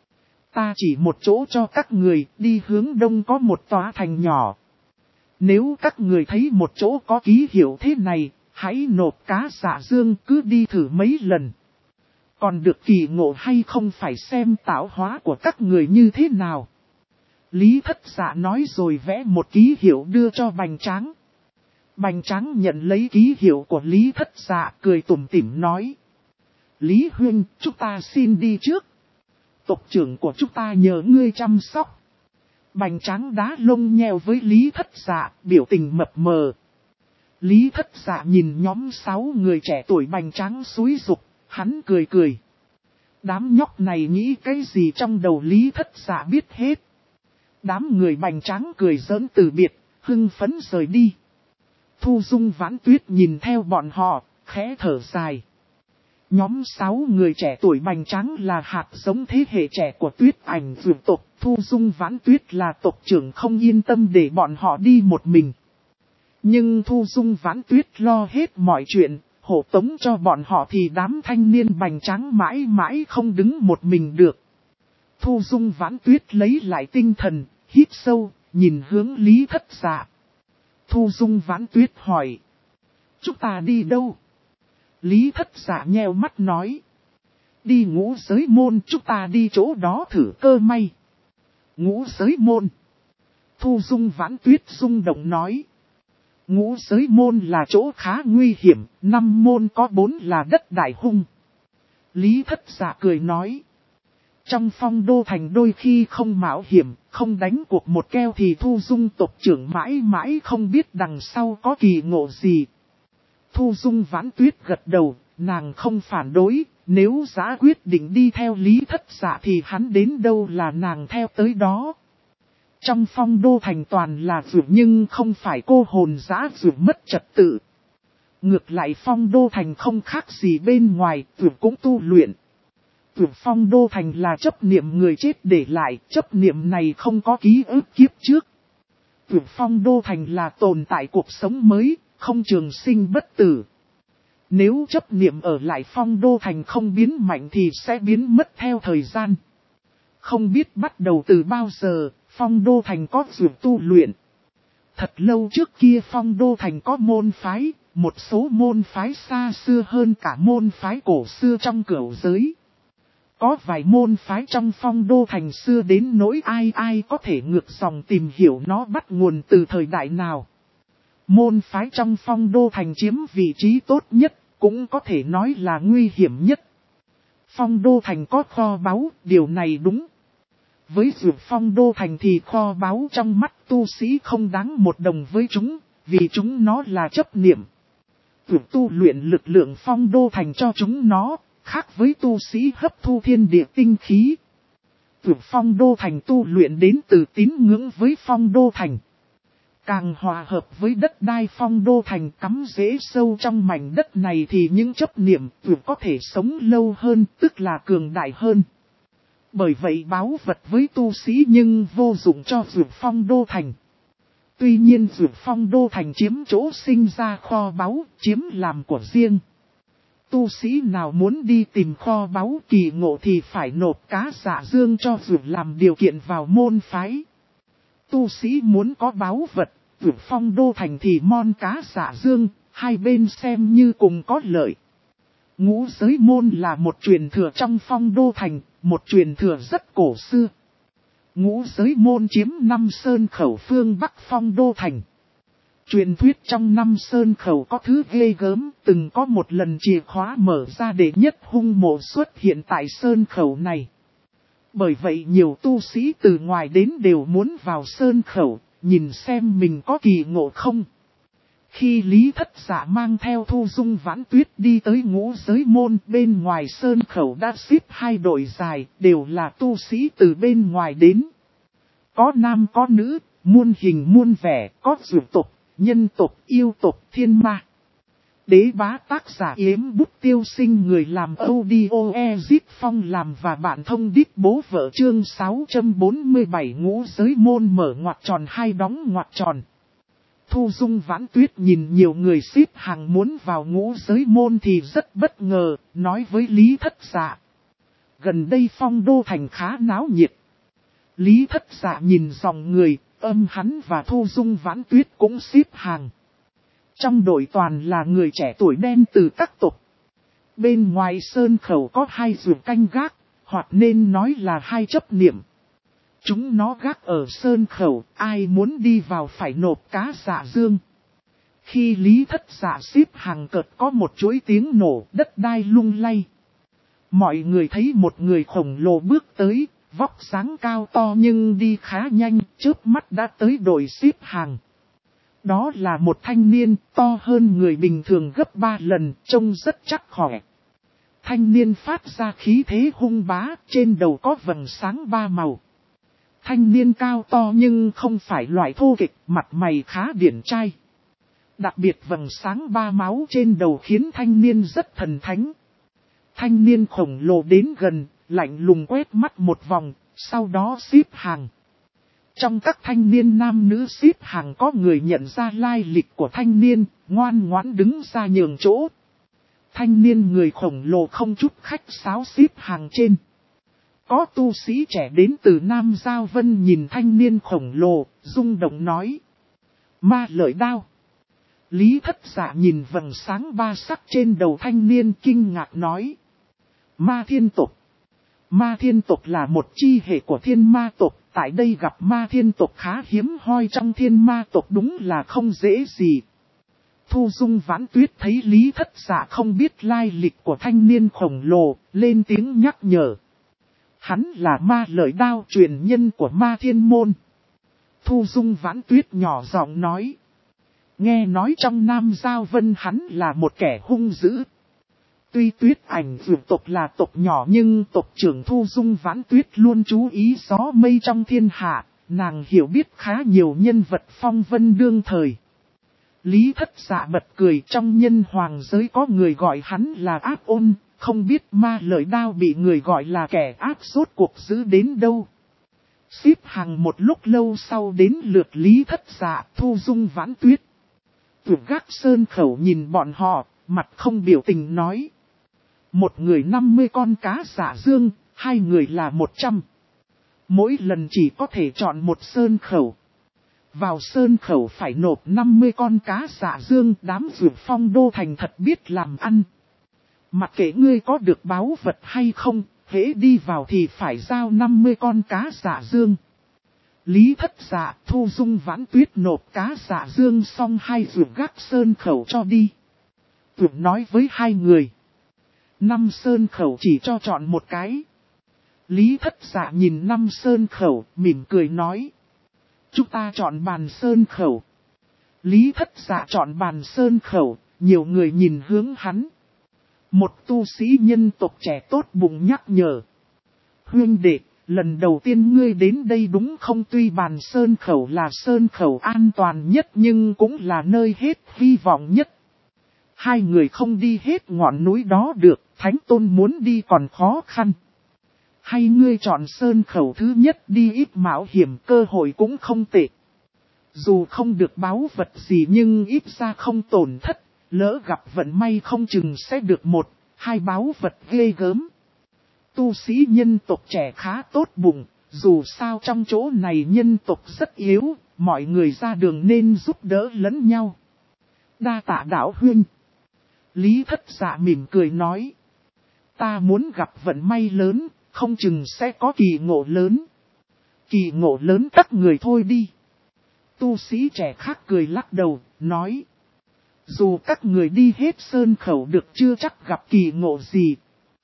Ta chỉ một chỗ cho các người, đi hướng đông có một tòa thành nhỏ. Nếu các người thấy một chỗ có ký hiệu thế này, hãy nộp cá dạ dương cứ đi thử mấy lần. Còn được kỳ ngộ hay không phải xem tạo hóa của các người như thế nào. Lý Thất Dạ nói rồi vẽ một ký hiệu đưa cho Bành Tráng. Bành Tráng nhận lấy ký hiệu của Lý Thất Dạ cười tủm tỉm nói. Lý Huynh, chúng ta xin đi trước. Tộc trưởng của chúng ta nhờ ngươi chăm sóc. Bành Tráng đá lông nheo với Lý Thất Dạ, biểu tình mập mờ. Lý Thất Dạ nhìn nhóm 6 người trẻ tuổi Bành Tráng xúi giục, hắn cười cười. Đám nhóc này nghĩ cái gì trong đầu Lý Thất Dạ biết hết. Đám người Bành Tráng cười giỡn từ biệt, hưng phấn rời đi. Thu Dung Vãn Tuyết nhìn theo bọn họ, khẽ thở dài. Nhóm 6 người trẻ tuổi Bành Tráng là hạt giống thế hệ trẻ của Tuyết Ảnh dược tộc. Thu Dung Vãn Tuyết là tộc trưởng không yên tâm để bọn họ đi một mình. Nhưng Thu Dung Vãn Tuyết lo hết mọi chuyện, hộ tống cho bọn họ thì đám thanh niên Bành Tráng mãi mãi không đứng một mình được. Thu Dung Vãn Tuyết lấy lại tinh thần, hít sâu, nhìn hướng Lý Thất Dạ. Thu Dung Vãn Tuyết hỏi. Chúng ta đi đâu? Lý Thất Dạ nheo mắt nói. Đi Ngũ Giới Môn, chúng ta đi chỗ đó thử cơ may. Ngũ Giới Môn. Thu Dung Vãn Tuyết rung động nói. Ngũ Giới Môn là chỗ khá nguy hiểm, 5 môn có 4 là đất đại hung. Lý Thất Dạ cười nói. Trong Phong Đô Thành đôi khi không mạo hiểm, không đánh cuộc một keo thì Thu Dung tộc trưởng mãi mãi không biết đằng sau có kỳ ngộ gì. Thu Dung Vãn Tuyết gật đầu, nàng không phản đối, nếu Dã quyết định đi theo Lý Thất Dạ thì hắn đến đâu là nàng theo tới đó. Trong Phong Đô Thành toàn là dược nhưng không phải cô hồn Dã dược mất trật tự. Ngược lại Phong Đô Thành không khác gì bên ngoài, dược cũng tu luyện. Dược Phong Đô Thành là chấp niệm người chết để lại, chấp niệm này không có ký ức kiếp trước. Dược Phong Đô Thành là tồn tại cuộc sống mới, không trường sinh bất tử. Nếu chấp niệm ở lại Phong Đô Thành không biến mạnh thì sẽ biến mất theo thời gian. Không biết bắt đầu từ bao giờ, Phong Đô Thành có dược tu luyện. Thật lâu trước kia Phong Đô Thành có môn phái, một số môn phái xa xưa hơn cả môn phái cổ xưa trong cửu giới. Có vài môn phái trong Phong Đô Thành xưa đến nỗi ai có thể ngược dòng tìm hiểu nó bắt nguồn từ thời đại nào. Môn phái trong Phong Đô Thành chiếm vị trí tốt nhất, cũng có thể nói là nguy hiểm nhất. Phong Đô Thành có kho báu, điều này đúng. Với dược Phong Đô Thành thì kho báu trong mắt tu sĩ không đáng một đồng với chúng, vì chúng nó là chấp niệm. Dược tu luyện lực lượng Phong Đô Thành cho chúng nó, khác với tu sĩ hấp thu thiên địa tinh khí. Vượt Phong Đô Thành tu luyện đến từ tín ngưỡng với Phong Đô Thành. Càng hòa hợp với đất đai Phong Đô Thành cắm rễ sâu trong mảnh đất này thì những chấp niệm vượt có thể sống lâu hơn, tức là cường đại hơn. Bởi vậy báu vật với tu sĩ nhưng vô dụng cho vượt Phong Đô Thành. Tuy nhiên vượt Phong Đô Thành chiếm chỗ sinh ra kho báu, chiếm làm của riêng. Tu sĩ nào muốn đi tìm kho báu kỳ ngộ thì phải nộp cá dạ dương cho vượt làm điều kiện vào môn phái. Tu sĩ muốn có báu vật, vượt Phong Đô Thành thì mon cá dạ dương, hai bên xem như cùng có lợi. Ngũ giới môn là một truyền thừa trong Phong Đô Thành, một truyền thừa rất cổ xưa. Ngũ giới môn chiếm 5 sơn khẩu phương Bắc Phong Đô Thành. Truyền thuyết trong 5 sơn khẩu có thứ ghê gớm, từng có một lần chìa khóa mở ra để nhất hung mộ xuất hiện tại sơn khẩu này. Bởi vậy nhiều tu sĩ từ ngoài đến đều muốn vào sơn khẩu, nhìn xem mình có kỳ ngộ không. Khi Lý Thất Dạ mang theo Thu Dung Vãn Tuyết đi tới ngũ giới môn, bên ngoài sơn khẩu đã xếp 2 đội dài, đều là tu sĩ từ bên ngoài đến. Có nam có nữ, muôn hình muôn vẻ, có dược tộc, nhân tộc, yêu tộc, thiên ma. Đế bá tác giả Yếm Bút Tiêu Sinh, người làm audio Ezip Phong làm và bạn thông đít bố vợ, chương 647 ngũ giới môn mở ngoặc tròn hai đóng ngoặc tròn. Thu Dung Vãn Tuyết nhìn nhiều người xếp hàng muốn vào ngũ giới môn thì rất bất ngờ, nói với Lý Thất Dạ. Gần đây Phong Đô Thành khá náo nhiệt. Lý Thất Dạ nhìn dòng người, hắn và Thu Dung Vãn Tuyết cũng xếp hàng. Trong đội toàn là người trẻ tuổi đen từ các tộc. Bên ngoài sơn khẩu có 2 ruột canh gác, hoặc nên nói là 2 chấp niệm. Chúng nó gác ở sơn khẩu, ai muốn đi vào phải nộp cá dạ dương. Khi Lý Thất Dạ xếp hàng cợt có một chuỗi tiếng nổ, đất đai lung lay. Mọi người thấy một người khổng lồ bước tới, vóc dáng cao to nhưng đi khá nhanh, chớp mắt đã tới đội xếp hàng. Đó là một thanh niên to hơn người bình thường gấp 3 lần, trông rất chắc khỏe. Thanh niên phát ra khí thế hung bá, trên đầu có vầng sáng 3 màu. Thanh niên cao to nhưng không phải loại thô kịch, mặt mày khá điển trai. Đặc biệt vầng sáng 3 máu trên đầu khiến thanh niên rất thần thánh. Thanh niên khổng lồ đến gần, lạnh lùng quét mắt một vòng, sau đó xếp hàng. Trong các thanh niên nam nữ xếp hàng có người nhận ra lai lịch của thanh niên, ngoan ngoãn đứng ra nhường chỗ. Thanh niên người khổng lồ không chút khách sáo xếp hàng trên. Có tu sĩ trẻ đến từ Nam Giao Vân nhìn thanh niên khổng lồ, rung động nói. Ma lợi đao. Lý Thất Dạ nhìn vầng sáng 3 sắc trên đầu thanh niên kinh ngạc nói. Ma thiên tộc. Ma thiên tộc là một chi hệ của thiên ma tộc, tại đây gặp ma thiên tộc khá hiếm hoi trong thiên ma tộc đúng là không dễ gì. Thu Dung Vãn Tuyết thấy Lý Thất Dạ không biết lai lịch của thanh niên khổng lồ, lên tiếng nhắc nhở. Hắn là ma lợi đao truyền nhân của ma thiên môn. Thu Dung Vãn Tuyết nhỏ giọng nói. Nghe nói trong Nam Giao Vân hắn là một kẻ hung dữ. Tuy Tuyết Ảnh vượt tộc là tộc nhỏ nhưng tộc trưởng Thu Dung Vãn Tuyết luôn chú ý gió mây trong thiên hạ, nàng hiểu biết khá nhiều nhân vật phong vân đương thời. Lý Thất Dạ bật cười, trong nhân hoàng giới có người gọi hắn là ác ôn, không biết ma lợi đao bị người gọi là kẻ ác rốt cuộc giữ đến đâu. Xếp hàng một lúc lâu sau đến lượt Lý Thất Dạ, Thu Dung Vãn Tuyết. Tuyệt gác sơn khẩu nhìn bọn họ, mặt không biểu tình nói. Một người 50 con cá dạ dương, 2 người là 100. Mỗi lần chỉ có thể chọn một sơn khẩu. Vào sơn khẩu phải nộp 50 con cá dạ dương, đám vượt Phong Đô Thành thật biết làm ăn. Mặc kệ ngươi có được báu vật hay không, hễ đi vào thì phải giao 50 con cá dạ dương. Lý Thất Dạ, Thu Dung Vãn Tuyết nộp cá dạ dương xong, 2 vượt gác sơn khẩu cho đi. Tuyệt nói với 2 người. 5 sơn khẩu chỉ cho chọn một cái. Lý Thất Dạ nhìn 5 sơn khẩu, mỉm cười nói. Chúng ta chọn bàn sơn khẩu. Lý Thất Dạ chọn bàn sơn khẩu, nhiều người nhìn hướng hắn. Một tu sĩ nhân tộc trẻ tốt bụng nhắc nhở. Huynh đệ, lần đầu tiên ngươi đến đây đúng không? Tuy Bàn Sơn Khẩu là sơn khẩu an toàn nhất nhưng cũng là nơi hết hy vọng nhất. Hai người không đi hết ngọn núi đó được, Thánh Tôn muốn đi còn khó khăn. Hay ngươi chọn sơn khẩu thứ nhất đi, ít mạo hiểm, cơ hội cũng không tệ. Dù không được báu vật gì nhưng ít ra không tổn thất, lỡ gặp vận may không chừng sẽ được một, hai báu vật ghê gớm. Tu sĩ nhân tộc trẻ khá tốt bụng, dù sao trong chỗ này nhân tộc rất yếu, mọi người ra đường nên giúp đỡ lẫn nhau. Đa tạ đạo huynh. Lý Thất Dạ mỉm cười nói. Ta muốn gặp vận may lớn, không chừng sẽ có kỳ ngộ lớn. Kỳ ngộ lớn các người thôi đi. Tu sĩ trẻ khác cười lắc đầu, nói. Dù các người đi hết sơn khẩu được chưa chắc gặp kỳ ngộ gì.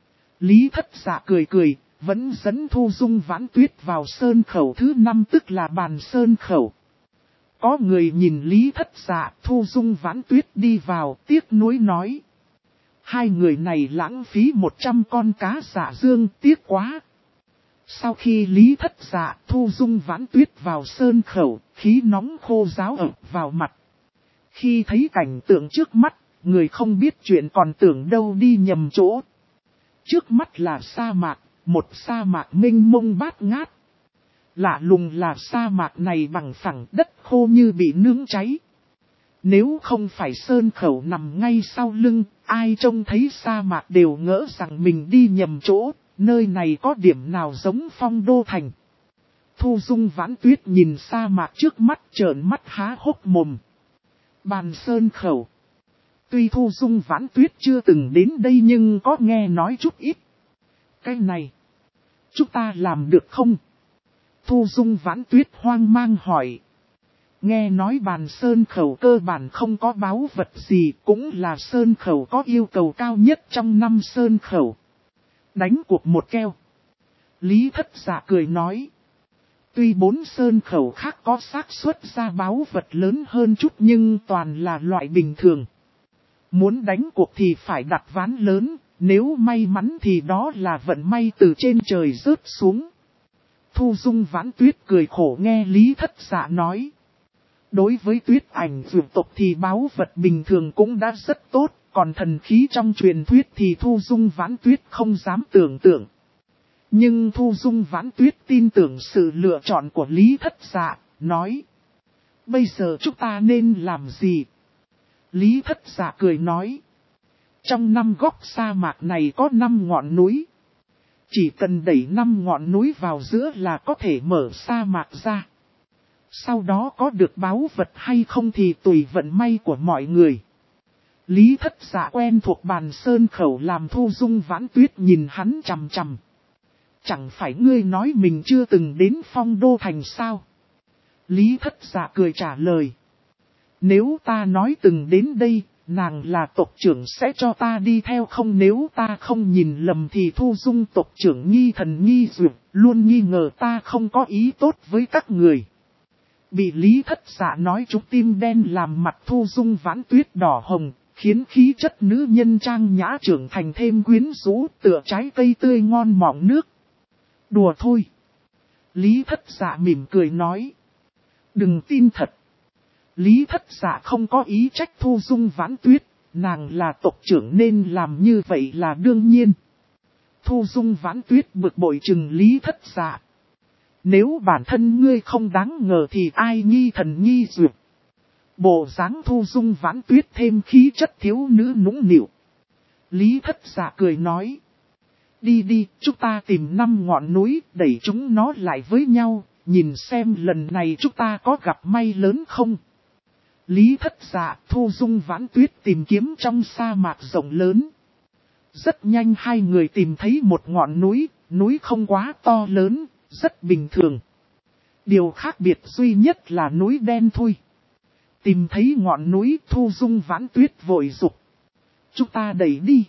Lý Thất Dạ cười cười, vẫn dẫn Thu Dung Vãn Tuyết vào sơn khẩu thứ 5 tức là Bàn Sơn Khẩu. Có người nhìn Lý Thất Dạ, Thu Dung Vãn Tuyết đi vào, tiếc nuối nói. Hai người này lãng phí 100 con cá dạ dương, tiếc quá. Sau khi Lý Thất Dạ, Thu Dung Vãn Tuyết vào sơn khẩu, khí nóng khô ráo ập vào mặt. Khi thấy cảnh tượng trước mắt, người không biết chuyện còn tưởng đâu đi nhầm chỗ. Trước mắt là sa mạc, một sa mạc mênh mông bát ngát. Lạ lùng là sa mạc này bằng phẳng, đất khô như bị nướng cháy. Nếu không phải sơn khẩu nằm ngay sau lưng, ai trông thấy sa mạc đều ngỡ rằng mình đi nhầm chỗ, nơi này có điểm nào giống Phong Đô Thành. Thu Dung Vãn Tuyết nhìn sa mạc trước mắt trợn mắt há hốc mồm. Bàn Sơn Khẩu. Tuy Thu Dung Vãn Tuyết chưa từng đến đây nhưng có nghe nói chút ít. Cái này, chúng ta làm được không? Thu Dung Vãn Tuyết hoang mang hỏi. Nghe nói Bàn Sơn Khẩu cơ bản không có báu vật gì, cũng là Sơn Khẩu có yêu cầu cao nhất trong 5 Sơn Khẩu. Đánh cuộc một keo. Lý Thất Dạ cười nói. Tuy 4 Sơn Khẩu khác có xác suất ra báu vật lớn hơn chút nhưng toàn là loại bình thường. Muốn đánh cuộc thì phải đặt ván lớn, nếu may mắn thì đó là vận may từ trên trời rớt xuống. Thu Dung Vãn Tuyết cười khổ nghe Lý Thất Dạ nói. Đối với Tuyết Ảnh vượt tộc thì báu vật bình thường cũng đã rất tốt, còn thần khí trong truyền thuyết thì Thu Dung Vãn Tuyết không dám tưởng tượng. Nhưng Thu Dung Vãn Tuyết tin tưởng sự lựa chọn của Lý Thất Dạ, nói. Bây giờ chúng ta nên làm gì? Lý Thất Dạ cười nói. Trong 5 góc sa mạc này có 5 ngọn núi. Chỉ cần đẩy 5 ngọn núi vào giữa là có thể mở sa mạc ra. Sau đó có được báu vật hay không thì tùy vận may của mọi người. Lý Thất Dạ quen thuộc Bàn Sơn Khẩu làm Thu Dung Vãn Tuyết nhìn hắn chằm chằm. Chẳng phải ngươi nói mình chưa từng đến Phong Đô Thành sao? Lý Thất Dạ cười trả lời. Nếu ta nói từng đến đây, nàng là tộc trưởng sẽ cho ta đi theo không? Nếu ta không nhìn lầm thì Thu Dung tộc trưởng nghi thần nghi dược, luôn nghi ngờ ta không có ý tốt với các người. Bị Lý Thất Dạ nói trúng tim đen làm mặt Thu Dung Vãn Tuyết đỏ hồng, khiến khí chất nữ nhân trang nhã trưởng thành thêm quyến rũ, tựa trái cây tươi ngon mọng nước. Đùa thôi. Lý Thất Dạ mỉm cười nói. Đừng tin thật. Lý Thất Dạ không có ý trách Thu Dung Vãn Tuyết, nàng là tộc trưởng nên làm như vậy là đương nhiên. Thu Dung Vãn Tuyết bực bội chừng Lý Thất Dạ. Nếu bản thân ngươi không đáng ngờ thì ai nghi thần nghi dược. Bộ dáng Thu Dung Vãn Tuyết thêm khí chất thiếu nữ nũng nịu. Lý Thất Dạ cười nói. Đi đi, chúng ta tìm 5 ngọn núi, đẩy chúng nó lại với nhau, nhìn xem lần này chúng ta có gặp may lớn không. Lý Thất Dạ, Thu Dung Vãn Tuyết tìm kiếm trong sa mạc rộng lớn. Rất nhanh hai người tìm thấy một ngọn núi, núi không quá to lớn, rất bình thường. Điều khác biệt duy nhất là núi đen thui. Tìm thấy ngọn núi, Thu Dung Vãn Tuyết vội dục. Chúng ta đẩy đi.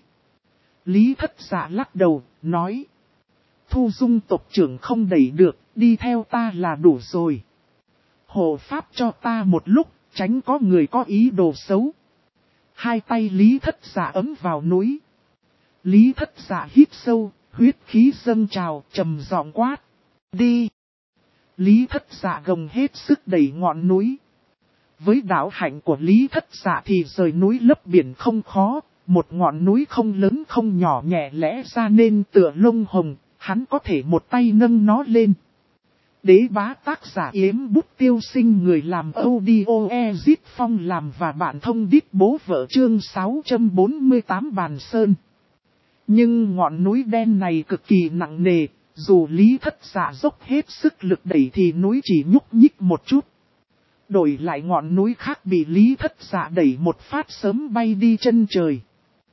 Lý Thất Dạ lắc đầu, nói. Thu Dung tộc trưởng không đẩy được, đi theo ta là đủ rồi. Hộ pháp cho ta một lúc, tránh có người có ý đồ xấu. Hai tay Lý Thất Dạ ấm vào núi. Lý Thất Dạ hít sâu, huyết khí dâng trào, trầm giọng quát. đi. Lý Thất Dạ gồng hết sức đẩy ngọn núi. Với đạo hạnh của Lý Thất Dạ thì rời núi lấp biển không khó, một ngọn núi không lớn không nhỏ nhẹ lẽ ra nên tựa lông hồng, hắn có thể một tay nâng nó lên. Đế bá tác giả Yếm Bút Tiêu Sinh, người làm audio Ezit Phong làm và bạn thông đít bố vợ, chương 648 Bàn Sơn. Nhưng ngọn núi đen này cực kỳ nặng nề, dù Lý Thất Dạ dốc hết sức lực đẩy thì núi chỉ nhúc nhích một chút. Đổi lại ngọn núi khác bị Lý Thất Dạ đẩy một phát sớm bay đi chân trời.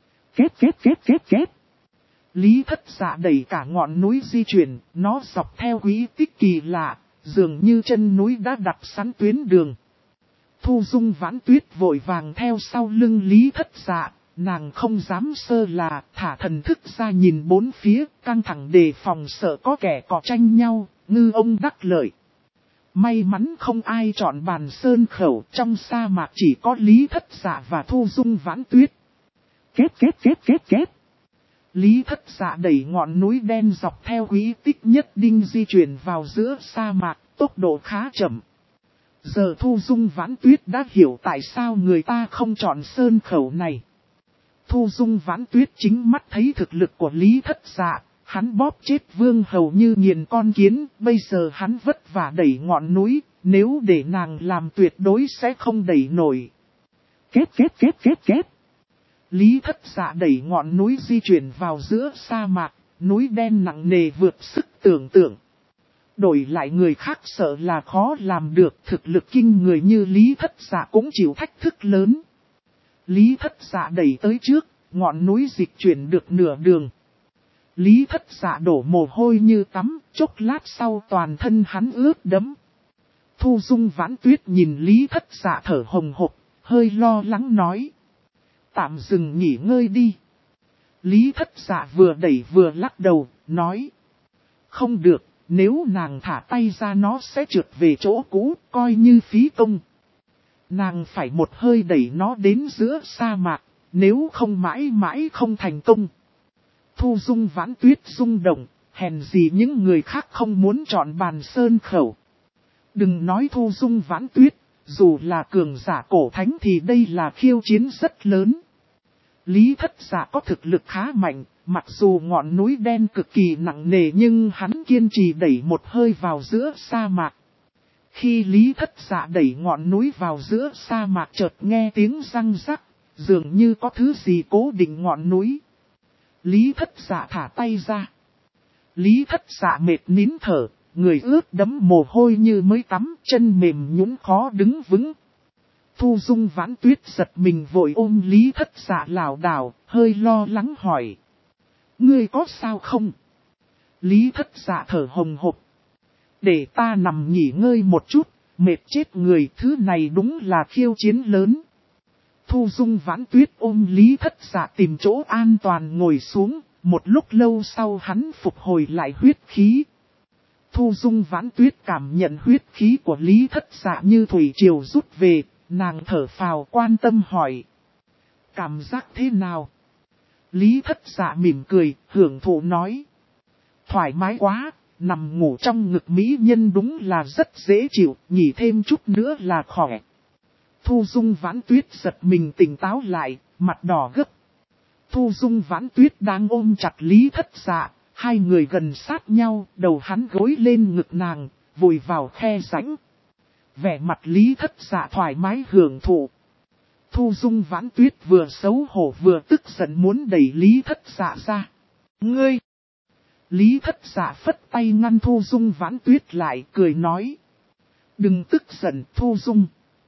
Kết. Lý Thất Dạ đẩy cả ngọn núi di chuyển, nó dọc theo quỹ tích kỳ lạ, dường như chân núi đã đặt sẵn tuyến đường. Thu Dung Vãn Tuyết vội vàng theo sau lưng Lý Thất Dạ, nàng không dám sơ là, thả thần thức ra nhìn bốn phía, căng thẳng đề phòng sợ có kẻ cọ tranh nhau, ngư ông đắc lợi. May mắn không ai chọn Bàn Sơn khẩu, trong sa mạc chỉ có Lý Thất Dạ và Thu Dung Vãn Tuyết. Kết. Lý Thất Dạ đẩy ngọn núi đen dọc theo quỹ tích nhất đinh di chuyển vào giữa sa mạc, tốc độ khá chậm. Giờ Thu Dung Vãn Tuyết đã hiểu tại sao người ta không chọn sơn khẩu này. Thu Dung Vãn Tuyết chính mắt thấy thực lực của Lý Thất Dạ, hắn bóp chết vương hầu như nghiền con kiến, bây giờ hắn vất vả đẩy ngọn núi, nếu để nàng làm tuyệt đối sẽ không đẩy nổi. Kết. Lý Thất Dạ đẩy ngọn núi di chuyển vào giữa sa mạc, núi đen nặng nề vượt sức tưởng tượng. Đổi lại người khác sợ là khó làm được, thực lực kinh người như Lý Thất Dạ cũng chịu thách thức lớn. Lý Thất Dạ đẩy tới trước, ngọn núi dịch chuyển được nửa đường. Lý Thất Dạ đổ mồ hôi như tắm, chốc lát sau toàn thân hắn ướt đẫm. Thu Dung Vãn Tuyết nhìn Lý Thất Dạ thở hồng hộc, hơi lo lắng nói. Tạm dừng nghỉ ngơi đi. Lý Thất Dạ vừa đẩy vừa lắc đầu, nói. Không được, nếu nàng thả tay ra nó sẽ trượt về chỗ cũ, coi như phí công. Nàng phải một hơi đẩy nó đến giữa sa mạc, nếu không mãi mãi không thành công. Thu Dung Vãn Tuyết rung động, hèn gì những người khác không muốn chọn Bàn Sơn khẩu. Đừng nói Thu Dung Vãn Tuyết, dù là cường giả cổ thánh thì đây là khiêu chiến rất lớn. Lý Thất Dạ có thực lực khá mạnh, mặc dù ngọn núi đen cực kỳ nặng nề nhưng hắn kiên trì đẩy một hơi vào giữa sa mạc. Khi Lý Thất Dạ đẩy ngọn núi vào giữa sa mạc chợt nghe tiếng răng rắc, dường như có thứ gì cố định ngọn núi. Lý Thất Dạ thả tay ra. Lý Thất Dạ mệt nín thở, người ướt đẫm mồ hôi như mới tắm, chân mềm nhũn khó đứng vững. Thu Dung Vãn Tuyết giật mình vội ôm Lý Thất Dạ lảo đảo, hơi lo lắng hỏi. Ngươi có sao không? Lý Thất Dạ thở hồng hộc. Để ta nằm nghỉ ngơi một chút, mệt chết người, thứ này đúng là khiêu chiến lớn. Thu Dung Vãn Tuyết ôm Lý Thất Dạ tìm chỗ an toàn ngồi xuống, một lúc lâu sau hắn phục hồi lại huyết khí. Thu Dung Vãn Tuyết cảm nhận huyết khí của Lý Thất Dạ như thủy triều rút về, nàng thở phào quan tâm hỏi. Cảm giác thế nào? Lý Thất Dạ mỉm cười, hưởng thụ nói. Thoải mái quá, nằm ngủ trong ngực mỹ nhân đúng là rất dễ chịu, nghỉ thêm chút nữa là khỏe. Thu Dung Vãn Tuyết giật mình tỉnh táo lại, mặt đỏ gấp. Thu Dung Vãn Tuyết đang ôm chặt Lý Thất Dạ, hai người gần sát nhau, đầu hắn gối lên ngực nàng, vùi vào khe rãnh. Vẻ mặt Lý Thất Dạ thoải mái hưởng thụ. Thu Dung Vãn Tuyết vừa xấu hổ vừa tức giận muốn đẩy Lý Thất Dạ ra. Ngươi! Lý Thất Dạ phất tay ngăn Thu Dung Vãn Tuyết lại, cười nói. Đừng tức giận Thu Dung.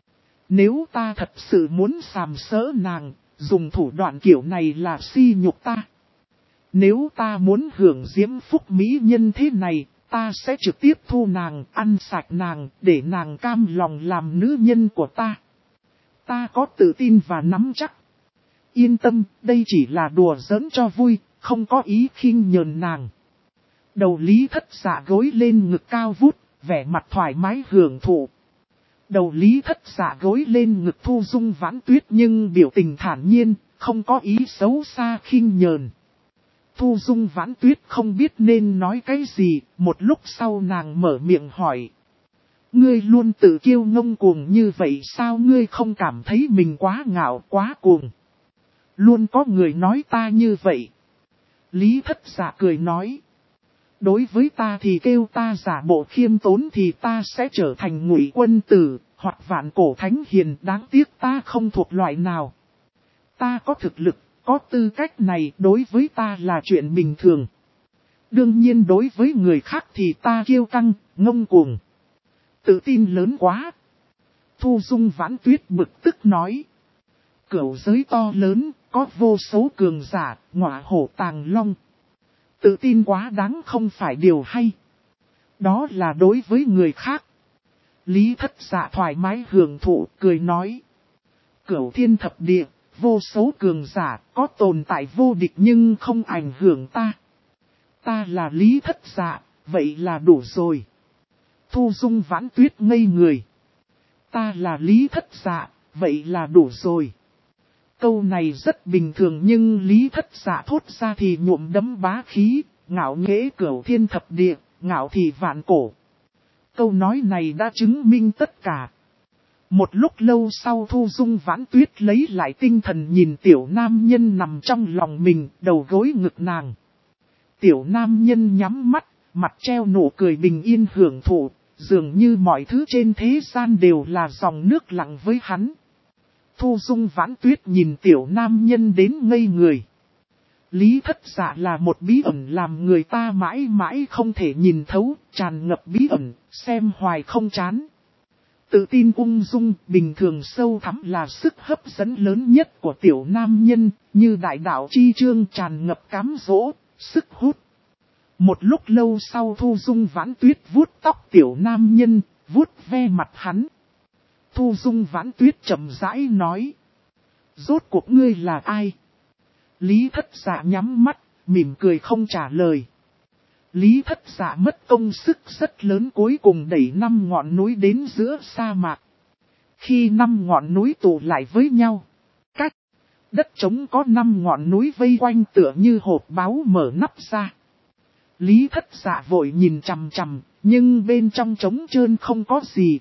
Nếu ta thật sự muốn sàm sỡ nàng, dùng thủ đoạn kiểu này là si nhục ta. Nếu ta muốn hưởng diễm phúc mỹ nhân thế này, ta sẽ trực tiếp thu nàng, ăn sạch nàng, để nàng cam lòng làm nữ nhân của ta. Ta có tự tin và nắm chắc. Yên tâm, đây chỉ là đùa giỡn cho vui, không có ý khinh nhờn nàng. Đầu Lý Thất Dạ gối lên ngực cao vút, vẻ mặt thoải mái hưởng thụ. Đầu Lý Thất Dạ gối lên ngực Thu Dung Vãn Tuyết nhưng biểu tình thản nhiên, không có ý xấu xa khinh nhờn. Thu Dung Vãn Tuyết không biết nên nói cái gì, một lúc sau nàng mở miệng hỏi. Ngươi luôn tự kiêu ngông cuồng như vậy sao ngươi không cảm thấy mình quá ngạo quá cuồng? Luôn có người nói ta như vậy. Lý Thất Dạ cười nói. Đối với ta thì kêu ta giả bộ khiêm tốn thì ta sẽ trở thành Ngụy Quân Tử, hoặc Vạn Cổ Thánh Hiền, đáng tiếc ta không thuộc loại nào. Ta có thực lực, có tư cách này đối với ta là chuyện bình thường. Đương nhiên đối với người khác thì ta kiêu căng, ngông cuồng. Tự tin lớn quá. Thu Dung Vãn Tuyết bực tức nói. Cửu giới to lớn, có vô số cường giả, ngọa hổ tàng long. Tự tin quá đáng không phải điều hay. Đó là đối với người khác. Lý Thất Dạ thoải mái hưởng thụ, cười nói. Cửu thiên thập địa, vô số cường giả, có tồn tại vô địch nhưng không ảnh hưởng ta. Ta là Lý Thất Dạ, vậy là đủ rồi. Thu Dung Vãn Tuyết ngây người. Ta là Lý Thất Dạ, vậy là đủ rồi. Câu này rất bình thường nhưng Lý Thất Dạ thốt ra thì nhuộm đẫm bá khí, ngạo nghễ cửu thiên thập địa, ngạo thì vạn cổ. Câu nói này đã chứng minh tất cả. Một lúc lâu sau Thu Dung Vãn Tuyết lấy lại tinh thần nhìn tiểu nam nhân nằm trong lòng mình, đầu gối ngực nàng. Tiểu nam nhân nhắm mắt, mặt treo nụ cười bình yên hưởng thụ, dường như mọi thứ trên thế gian đều là dòng nước lặng với hắn. Thu Dung Vãn Tuyết nhìn tiểu nam nhân đến ngây người. Lý Thất Dạ là một bí ẩn làm người ta mãi mãi không thể nhìn thấu, tràn ngập bí ẩn, xem hoài không chán. Tự tin ung dung, bình thường sâu thẳm là sức hấp dẫn lớn nhất của tiểu nam nhân, như đại đạo chi chương tràn ngập cám dỗ, sức hút. Một lúc lâu sau Thu Dung Vãn Tuyết vuốt tóc tiểu nam nhân, vuốt ve mặt hắn. Thu Dung Vãn Tuyết chậm rãi nói. Rốt cuộc ngươi là ai? Lý Thất Dạ nhắm mắt, mỉm cười không trả lời. Lý Thất Dạ mất công sức rất lớn cuối cùng đẩy 5 ngọn núi đến giữa sa mạc. Khi 5 ngọn núi tụ lại với nhau, cách đất trống có 5 ngọn núi vây quanh tựa như hộp báu mở nắp ra. Lý Thất Dạ vội nhìn chằm chằm, nhưng bên trong trống trơn không có gì.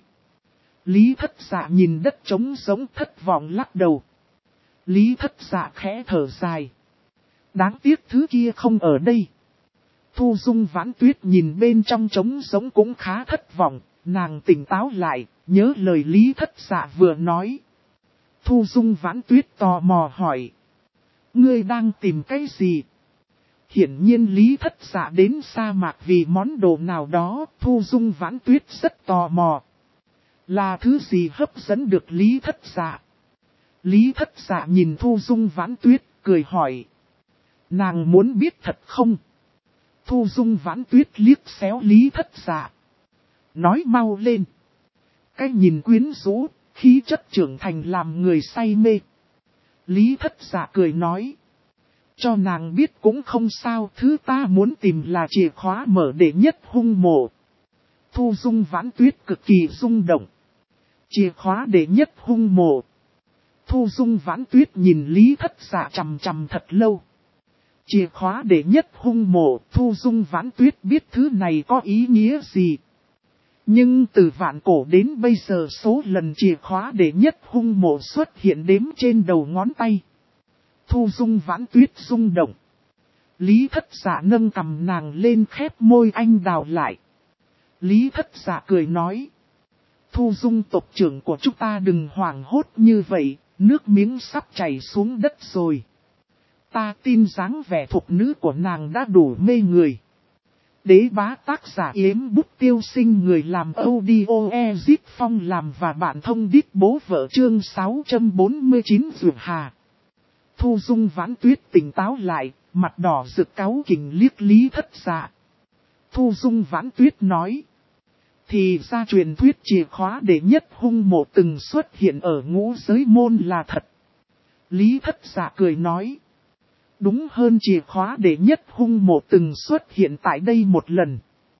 Lý Thất Dạ nhìn đất trống giống thất vọng lắc đầu. Lý Thất Dạ khẽ thở dài. Đáng tiếc thứ kia không ở đây. Thu Dung Vãn Tuyết nhìn bên trong trống giống cũng khá thất vọng, nàng tỉnh táo lại, nhớ lời Lý Thất Dạ vừa nói. Thu Dung Vãn Tuyết tò mò hỏi. Ngươi đang tìm cái gì? Hiển nhiên Lý Thất Dạ đến sa mạc vì món đồ nào đó, Thu Dung Vãn Tuyết rất tò mò. Là thứ gì hấp dẫn được Lý Thất Dạ? Lý Thất Dạ nhìn Thu Dung Vãn Tuyết, cười hỏi. Nàng muốn biết thật không? Thu Dung Vãn Tuyết liếc xéo Lý Thất Dạ. Nói mau lên. Cái nhìn quyến rũ, khí chất trưởng thành làm người say mê. Lý Thất Dạ cười nói. Cho nàng biết cũng không sao, thứ ta muốn tìm là chìa khóa mở đệ nhất hung mộ. Thu Dung Vãn Tuyết cực kỳ rung động. Chìa khóa đệ nhất hung mộ. Thu Dung Vãn Tuyết nhìn Lý Thất Dạ chằm chằm thật lâu. Chìa khóa đệ nhất hung mộ, Thu Dung Vãn Tuyết biết thứ này có ý nghĩa gì. Nhưng từ vạn cổ đến bây giờ số lần chìa khóa đệ nhất hung mộ xuất hiện đếm trên đầu ngón tay. Thu Dung Vãn Tuyết rung động. Lý Thất Dạ nâng cầm nàng lên khép môi anh đào lại. Lý Thất Dạ cười nói. Thu Dung tộc trưởng của chúng ta đừng hoảng hốt như vậy, nước miếng sắp chảy xuống đất rồi. Ta tin dáng vẻ thục nữ của nàng đã đủ mê người. Đế bá tác giả Yếm Bút Tiêu Sinh người làm audio Ezip Phong làm và bạn thông đít bố vợ chương 649 Dược Hà. Thu Dung Vãn Tuyết tỉnh táo lại, mặt đỏ rực cáu kỉnh liếc Lý Thất Dạ. Thu Dung Vãn Tuyết nói. Thì ra truyền thuyết chìa khóa đệ nhất hung mộ từng xuất hiện ở ngũ giới môn là thật. Lý Thất Dạ cười nói. Đúng hơn chìa khóa đệ nhất hung mộ từng xuất hiện tại đây một lần.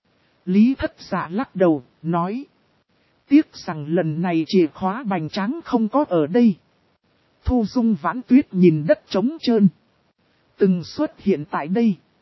Lý Thất Dạ lắc đầu, nói. Tiếc rằng lần này chìa khóa bành tráng không có ở đây. Thu Dung Vãn Tuyết nhìn đất trống trơn. Từng xuất hiện tại đây.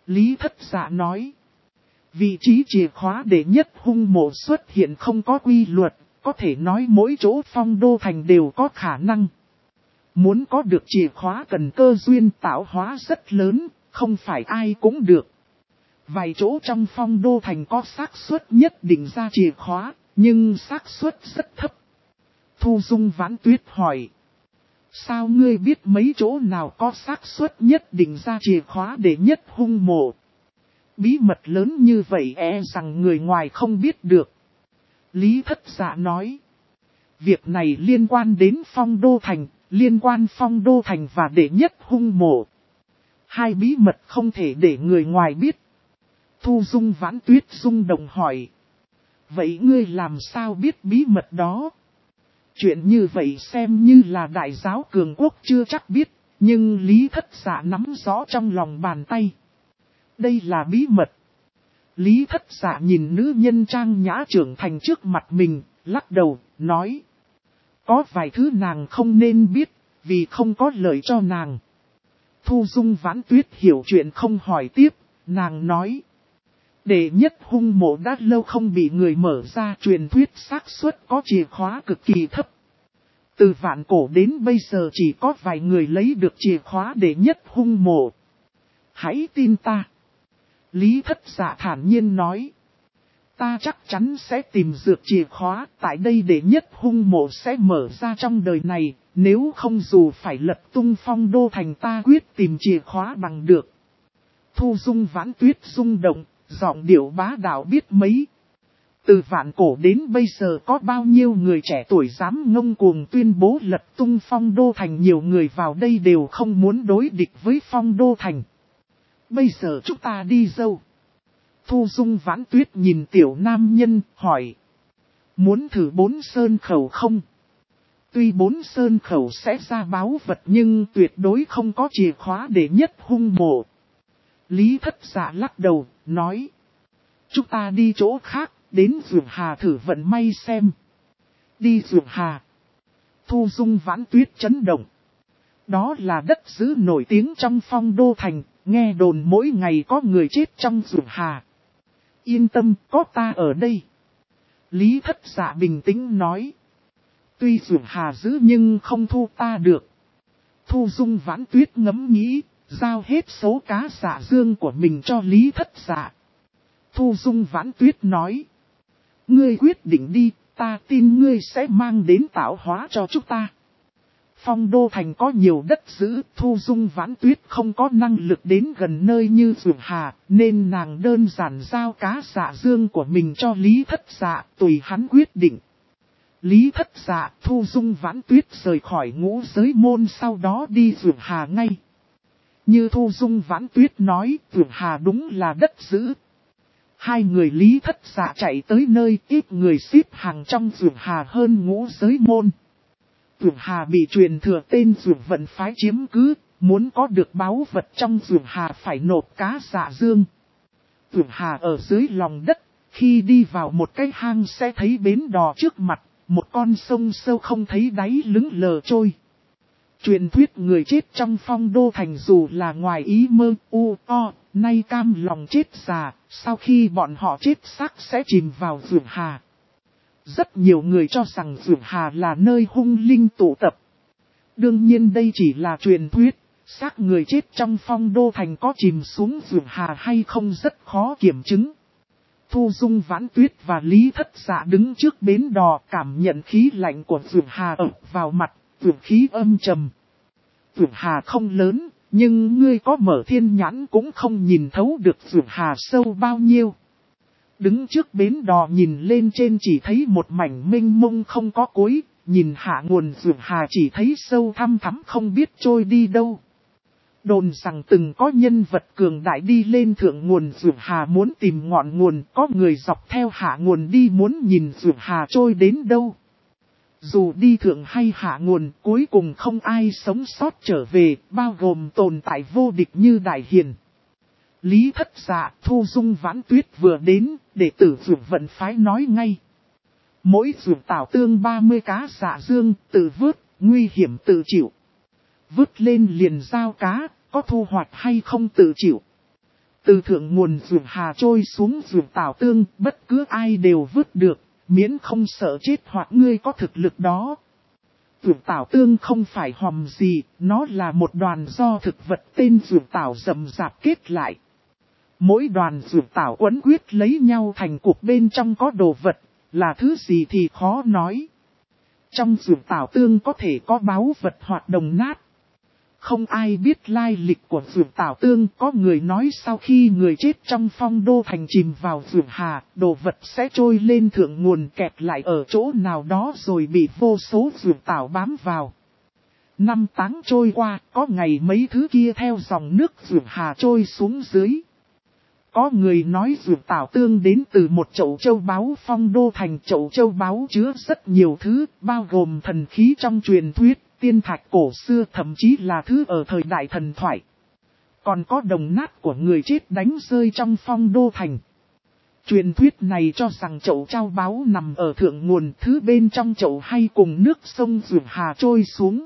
Lý Thất Dạ nói. Vị trí chìa khóa đệ nhất hung mộ xuất hiện không có quy luật, có thể nói mỗi chỗ Phong Đô Thành đều có khả năng. Muốn có được chìa khóa cần cơ duyên tạo hóa rất lớn, không phải ai cũng được. Vài chỗ trong Phong Đô Thành có xác suất nhất định ra chìa khóa, nhưng xác suất rất thấp. Thu Dung Vãn Tuyết hỏi. Sao ngươi biết mấy chỗ nào có xác suất nhất định ra chìa khóa để nhất hung mộ? Bí mật lớn như vậy rằng người ngoài không biết được. Lý Thất Dạ nói. Việc này liên quan đến Phong Đô Thành, liên quan Phong Đô Thành và đệ nhất hung mộ. Hai bí mật không thể để người ngoài biết. Thu Dung Vãn Tuyết rung động hỏi. Vậy ngươi làm sao biết bí mật đó? Chuyện như vậy xem như là đại giáo cường quốc chưa chắc biết, nhưng Lý Thất Dạ nắm rõ trong lòng bàn tay. Đây là bí mật. Lý Thất Dạ nhìn nữ nhân trang nhã trưởng thành trước mặt mình, lắc đầu, nói. Có vài thứ nàng không nên biết, vì không có lợi cho nàng. Thu Dung Vãn Tuyết hiểu chuyện không hỏi tiếp, nàng nói. Đệ nhất hung mộ đã lâu không bị người mở ra, truyền thuyết xác suất có chìa khóa cực kỳ thấp. Từ vạn cổ đến bây giờ chỉ có vài người lấy được chìa khóa đệ nhất hung mộ. Hãy tin ta. Lý Thất Dạ thản nhiên nói. Ta chắc chắn sẽ tìm dược chìa khóa, tại đây đệ nhất hung mộ sẽ mở ra trong đời này, nếu không dù phải lật tung Phong Đô Thành ta quyết tìm chìa khóa bằng được. Thu Dung Vãn Tuyết rung động, giọng điệu bá đạo biết mấy. Từ vạn cổ đến bây giờ có bao nhiêu người trẻ tuổi dám ngông cuồng tuyên bố lật tung Phong Đô Thành, nhiều người vào đây đều không muốn đối địch với Phong Đô Thành. Bây giờ chúng ta đi dâu. Thu Dung Vãn Tuyết nhìn tiểu nam nhân, hỏi. Muốn thử 4 sơn khẩu không? Tuy 4 sơn khẩu sẽ ra báu vật nhưng tuyệt đối không có chìa khóa để nhất hung mộ. Lý Thất Dạ lắc đầu, nói. Chúng ta đi chỗ khác, đến Dược Hà thử vận may xem. Đi Dược Hà. Thu Dung Vãn Tuyết chấn động. Đó là đất giữ nổi tiếng trong Phong Đô Thành, nghe đồn mỗi ngày có người chết trong Dược Hà. Yên tâm, có ta ở đây. Lý Thất Dạ bình tĩnh nói. Tuy Dược Hà giữ nhưng không thu ta được. Thu Dung Vãn Tuyết ngẫm nghĩ, giao hết số cá dạ dương của mình cho Lý Thất Dạ. Thu Dung Vãn Tuyết nói. Ngươi quyết định đi, ta tin ngươi sẽ mang đến tạo hóa cho chúng ta. Phong Đô Thành có nhiều đất giữ, Thu Dung Vãn Tuyết không có năng lực đến gần nơi như Dược Hà, nên nàng đơn giản giao cá dạ dương của mình cho Lý Thất Dạ, tùy hắn quyết định. Lý Thất Dạ, Thu Dung Vãn Tuyết rời khỏi ngũ giới môn, sau đó đi Dược Hà ngay. Như Thu Dung Vãn Tuyết nói, Dược Hà đúng là đất giữ. Hai người Lý Thất Dạ chạy tới nơi ít người xếp hàng trong Dược Hà hơn ngũ giới môn. Dược Hà bị truyền thừa tên Dược Vận phái chiếm cứ, muốn có được báu vật trong Dược Hà phải nộp cá dạ dương. Dược Hà ở dưới lòng đất, khi đi vào một cái hang sẽ thấy bến đò trước mặt, một con sông sâu không thấy đáy lững lờ trôi. Truyền thuyết người chết trong Phong Đô Thành dù là ngoài ý mơ nay cam lòng chết già, sau khi bọn họ chết xác sẽ chìm vào Dược Hà. Rất nhiều người cho rằng Dược Hà là nơi hung linh tụ tập. Đương nhiên đây chỉ là truyền thuyết, xác người chết trong Phong Đô Thành có chìm xuống Dược Hà hay không rất khó kiểm chứng. Thu Dung Vãn Tuyết và Lý Thất Dạ đứng trước bến đò, cảm nhận khí lạnh của Dược Hà ập vào mặt, dược khí âm trầm. Dược Hà không lớn, nhưng ngươi có mở thiên nhãn cũng không nhìn thấu được Dược Hà sâu bao nhiêu. Đứng trước bến đò nhìn lên trên chỉ thấy một mảnh mênh mông không có cuối, nhìn hạ nguồn Dược Hà chỉ thấy sâu thăm thẳm không biết trôi đi đâu. Đồn rằng từng có nhân vật cường đại đi lên thượng nguồn Dược Hà muốn tìm ngọn nguồn, có người dọc theo hạ nguồn đi muốn nhìn Dược Hà trôi đến đâu. Dù đi thượng hay hạ nguồn, cuối cùng không ai sống sót trở về, bao gồm tồn tại vô địch như Đại Hiền. Lý Thất Dạ, Thu Dung Vãn Tuyết vừa đến, đệ tử Dược Vận phái nói ngay. Mỗi dược tảo tương 30 cá dạ dương, tự vớt, nguy hiểm tự chịu. Vớt lên liền giao cá, có thu hoạch hay không tự chịu. Từ thượng nguồn ruộng hà trôi xuống ruộng Tảo Tương, bất cứ ai đều vứt được, miễn không sợ chết hoặc ngươi có thực lực đó. Ruộng Tảo Tương không phải hòm gì, nó là một đoàn do thực vật tên ruộng tảo rậm rạp kết lại. Mỗi đoàn ruộng tảo quấn quyết lấy nhau thành cục, bên trong có đồ vật, là thứ gì thì khó nói. Trong ruộng Tảo Tương có thể có báu vật hoặc đồng nát. Không ai biết lai lịch của ruộng Tảo Tương, có người nói sau khi người chết trong Phong Đô Thành chìm vào ruộng hà, đồ vật sẽ trôi lên thượng nguồn kẹt lại ở chỗ nào đó rồi bị vô số ruộng tảo bám vào. Năm tháng trôi qua, có ngày mấy thứ kia theo dòng nước ruộng hà trôi xuống dưới. Có người nói ruộng Tảo Tương đến từ một chậu châu báu Phong Đô Thành. Chậu châu báu chứa rất nhiều thứ, bao gồm thần khí trong truyền thuyết, tiên thạch cổ xưa, thậm chí là thứ ở thời đại thần thoại. Còn có đồng nát của người chết đánh rơi trong Phong Đô Thành. Truyền thuyết này cho rằng chậu châu báu nằm ở thượng nguồn, thứ bên trong chậu hay cùng nước sông ruộng hà trôi xuống.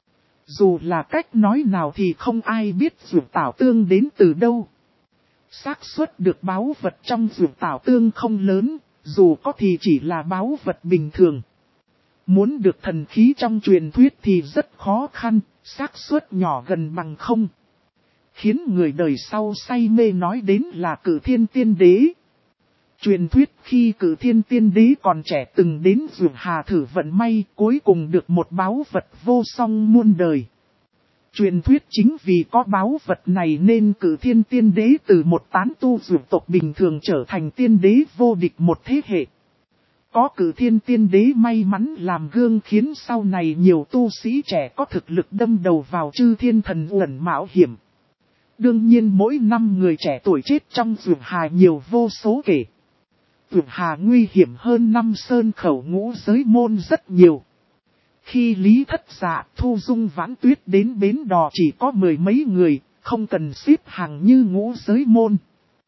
Dù là cách nói nào thì không ai biết ruộng Tảo Tương đến từ đâu. Xác suất được báu vật trong ruộng Tảo Tương không lớn, dù có thì chỉ là báu vật bình thường. Muốn được thần khí trong truyền thuyết thì rất khó khăn, xác suất nhỏ gần bằng không. Khiến người đời sau say mê nói đến là Cử Thiên Tiên Đế. Truyền thuyết khi Cử Thiên Tiên Đế còn trẻ từng đến ruộng hà thử vận may, cuối cùng được một báu vật vô song muôn đời. Truyền thuyết chính vì có báu vật này nên Cử Thiên Tiên Đế từ một tán tu ruộng tộc bình thường trở thành tiên đế vô địch một thế hệ. Có Cử Thiên Tiên Đế may mắn làm gương khiến sau này nhiều tu sĩ trẻ có thực lực đâm đầu vào chư thiên thần uẩn mạo hiểm. Đương nhiên mỗi năm người trẻ tuổi chết trong ruộng hà nhiều vô số kể. Ruộng hà nguy hiểm hơn năm sơn khẩu ngũ giới môn rất nhiều. Khi Lý Thất Dạ, Thu Dung, Vãn Tuyết đến bến đò chỉ có mười mấy người, không cần xếp hàng như ngũ giới môn.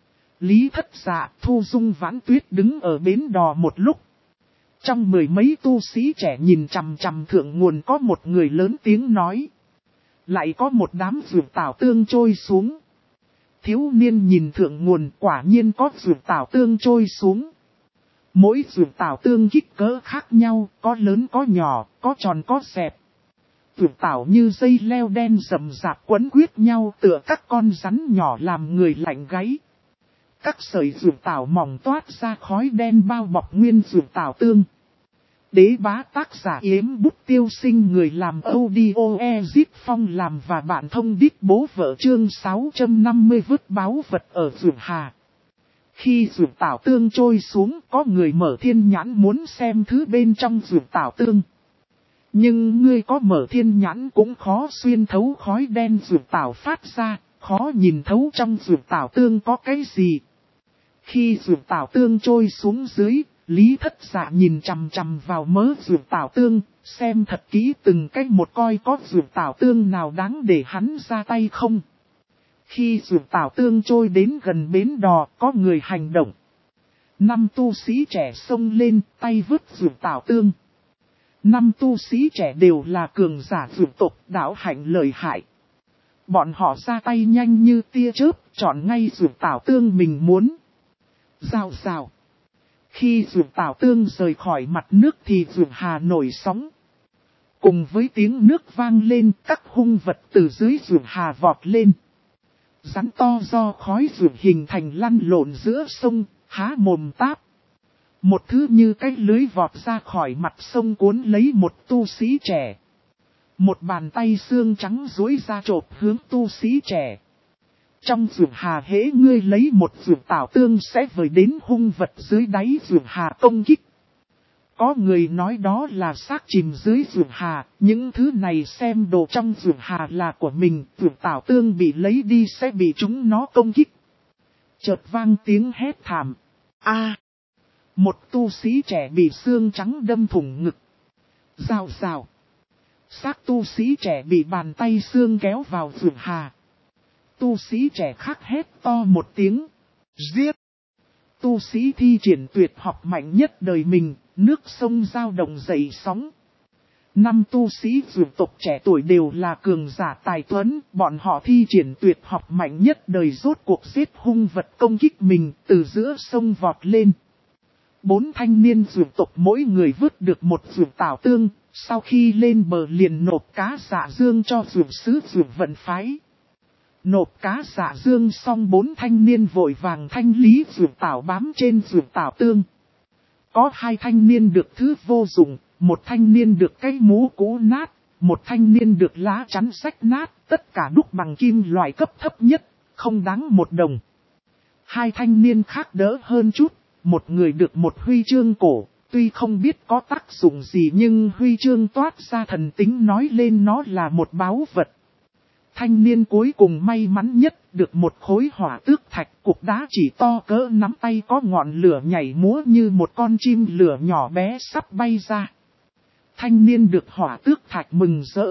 Lý Thất Dạ, Thu Dung, Vãn Tuyết đứng ở bến đò một lúc. Trong mười mấy tu sĩ trẻ nhìn chằm chằm thượng nguồn có một người lớn tiếng nói. Lại có một đám ruộng Tảo Tương trôi xuống. Thiếu niên nhìn thượng nguồn, quả nhiên có ruộng Tảo Tương trôi xuống. Mỗi ruộng Tảo Tương kích cỡ khác nhau, có lớn có nhỏ, có tròn có xẹp. Ruộng tảo như dây leo đen rậm rạp quấn quyết nhau tựa các con rắn nhỏ làm người lạnh gáy. Các sợi ruộng tảo mỏng toát ra khói đen bao bọc nguyên ruộng Tảo Tương. Đế bá tác giả Yếm Bút Tiêu Sinh, người làm audio Ezip Phong làm và bạn thông đít bố vợ, chương 650 vứt báu vật ở ruộng hà. Khi ruộng Tảo Tương trôi xuống, có người mở thiên nhãn muốn xem thứ bên trong ruộng Tảo Tương. Nhưng ngươi có mở thiên nhãn cũng khó xuyên thấu khói đen ruộng tảo phát ra, khó nhìn thấu trong ruộng Tảo Tương có cái gì. Khi ruộng Tảo Tương trôi xuống dưới, Lý Thất Dạ nhìn chằm chằm vào mớ ruộng Tảo Tương, xem thật kỹ từng cách một coi có ruộng Tảo Tương nào đáng để hắn ra tay không. Khi ruộng Tảo Tương trôi đến gần bến đò, có người hành động. 5 tu sĩ trẻ xông lên, tay vứt ruộng Tảo Tương. 5 tu sĩ trẻ đều là cường giả ruộng tộc, đạo hạnh lợi hại. Bọn họ ra tay nhanh như tia chớp, chọn ngay ruộng Tảo Tương mình muốn. Rào rào. Khi ruộng Tảo Tương rời khỏi mặt nước thì ruộng hà nổi sóng. Cùng với tiếng nước vang lên, các hung vật từ dưới ruộng hà vọt lên. Rắn to do khói ruộng hình thành lăn lộn giữa sông, há mồm táp. Một thứ như cái lưới vọt ra khỏi mặt sông cuốn lấy một tu sĩ trẻ. Một bàn tay xương trắng duỗi ra chộp hướng tu sĩ trẻ. Trong ruộng hà hễ ngươi lấy một ruộng Tảo Tương sẽ vời đến hung vật dưới đáy ruộng hà công kích. Có người nói đó là xác chìm dưới ruộng hà, những thứ này xem đồ trong ruộng hà là của mình, ruộng Tảo Tương bị lấy đi sẽ bị chúng nó công kích. Chợt vang tiếng hét thảm. A! Một tu sĩ trẻ bị xương trắng đâm thủng ngực. Rào rào. Xác tu sĩ trẻ bị bàn tay xương kéo vào ruộng hà. Tu sĩ trẻ khác hét to một tiếng. Giết! Tu sĩ thi triển tuyệt học mạnh nhất đời mình, nước sông dao động dậy sóng. Năm tu sĩ dược tộc trẻ tuổi đều là cường giả tài tuấn, bọn họ thi triển tuyệt học mạnh nhất đời rốt cuộc giết hung vật công kích mình từ giữa sông vọt lên. 4 thanh niên dược tộc mỗi người vứt được một dược tảo tương, sau khi lên bờ liền nộp cá dạ dương cho dược sứ dược vận phái. Nộp cá dạ dương xong 4 thanh niên vội vàng thanh lý dược tảo bám trên dược tảo tương. Có 2 thanh niên được thứ vô dụng, 1 thanh niên được cái mũ cũ nát, 1 thanh niên được lá chắn rách nát, tất cả đúc bằng kim loại cấp thấp nhất, không đáng 1 đồng. 2 thanh niên khác đỡ hơn chút, một người được một huy chương cổ, tuy không biết có tác dụng gì nhưng huy chương toát ra thần tính nói lên nó là một báu vật. Thanh niên cuối cùng may mắn nhất được một khối hỏa tước thạch, cục đá chỉ to cỡ nắm tay có ngọn lửa nhảy múa như một con chim lửa nhỏ bé sắp bay ra. Thanh niên được hỏa tước thạch mừng rỡ.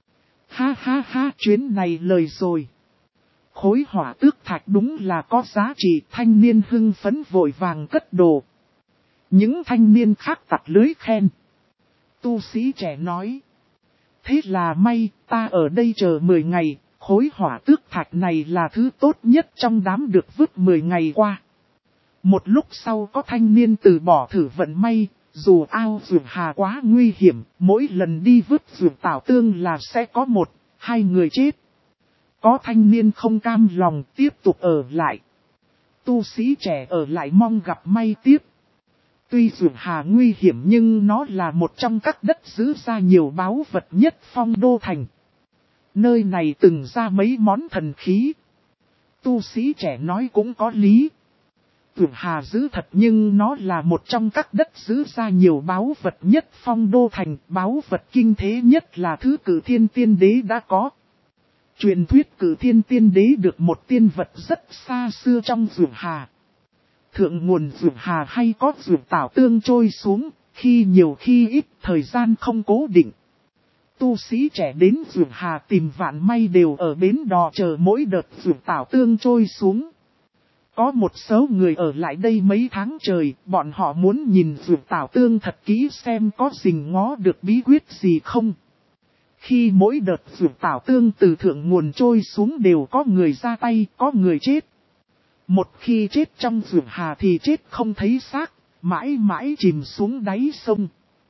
Ha ha ha, chuyến này lời rồi. Khối hỏa tước thạch đúng là có giá trị, thanh niên hưng phấn vội vàng cất đồ. Những thanh niên khác tặc lưới khen. Tu sĩ trẻ nói. Thế là may, ta ở đây chờ 10 ngày, khối hỏa tước thạch này là thứ tốt nhất trong đám được vứt 10 ngày qua. Một lúc sau có thanh niên từ bỏ thử vận may, dù ao dược hà quá nguy hiểm, mỗi lần đi vứt dược tảo tương là sẽ có 1-2 người chết. Có thanh niên không cam lòng tiếp tục ở lại. Tu sĩ trẻ ở lại mong gặp may tiếp. Tuy dược hà nguy hiểm nhưng nó là một trong các đất giữ ra nhiều báu vật nhất Phong Đô Thành. Nơi này từng ra mấy món thần khí. Tu sĩ trẻ nói cũng có lý. Dược hà giữ thật nhưng nó là một trong các đất giữ ra nhiều báu vật nhất Phong Đô Thành. Báu vật kinh thế nhất là thứ Cử Thiên Tiên Đế đã có. Truyền thuyết Cử Thiên Tiên Đế được một tiên vật rất xa xưa trong dược hà. Thượng nguồn dược hà hay có dược tảo tương trôi xuống, khi nhiều khi ít, thời gian không cố định. Tu sĩ trẻ đến dược hà tìm vạn may đều ở bến đò chờ mỗi đợt dược tảo tương trôi xuống. Có một số người ở lại đây mấy tháng trời, bọn họ muốn nhìn dược tảo tương thật kỹ xem có rình ngó được bí quyết gì không. Khi mỗi đợt dược tảo tương từ thượng nguồn trôi xuống đều có người ra tay, có người chết. Một khi chết trong dược hà thì chết không thấy xác, mãi mãi chìm xuống đáy sông.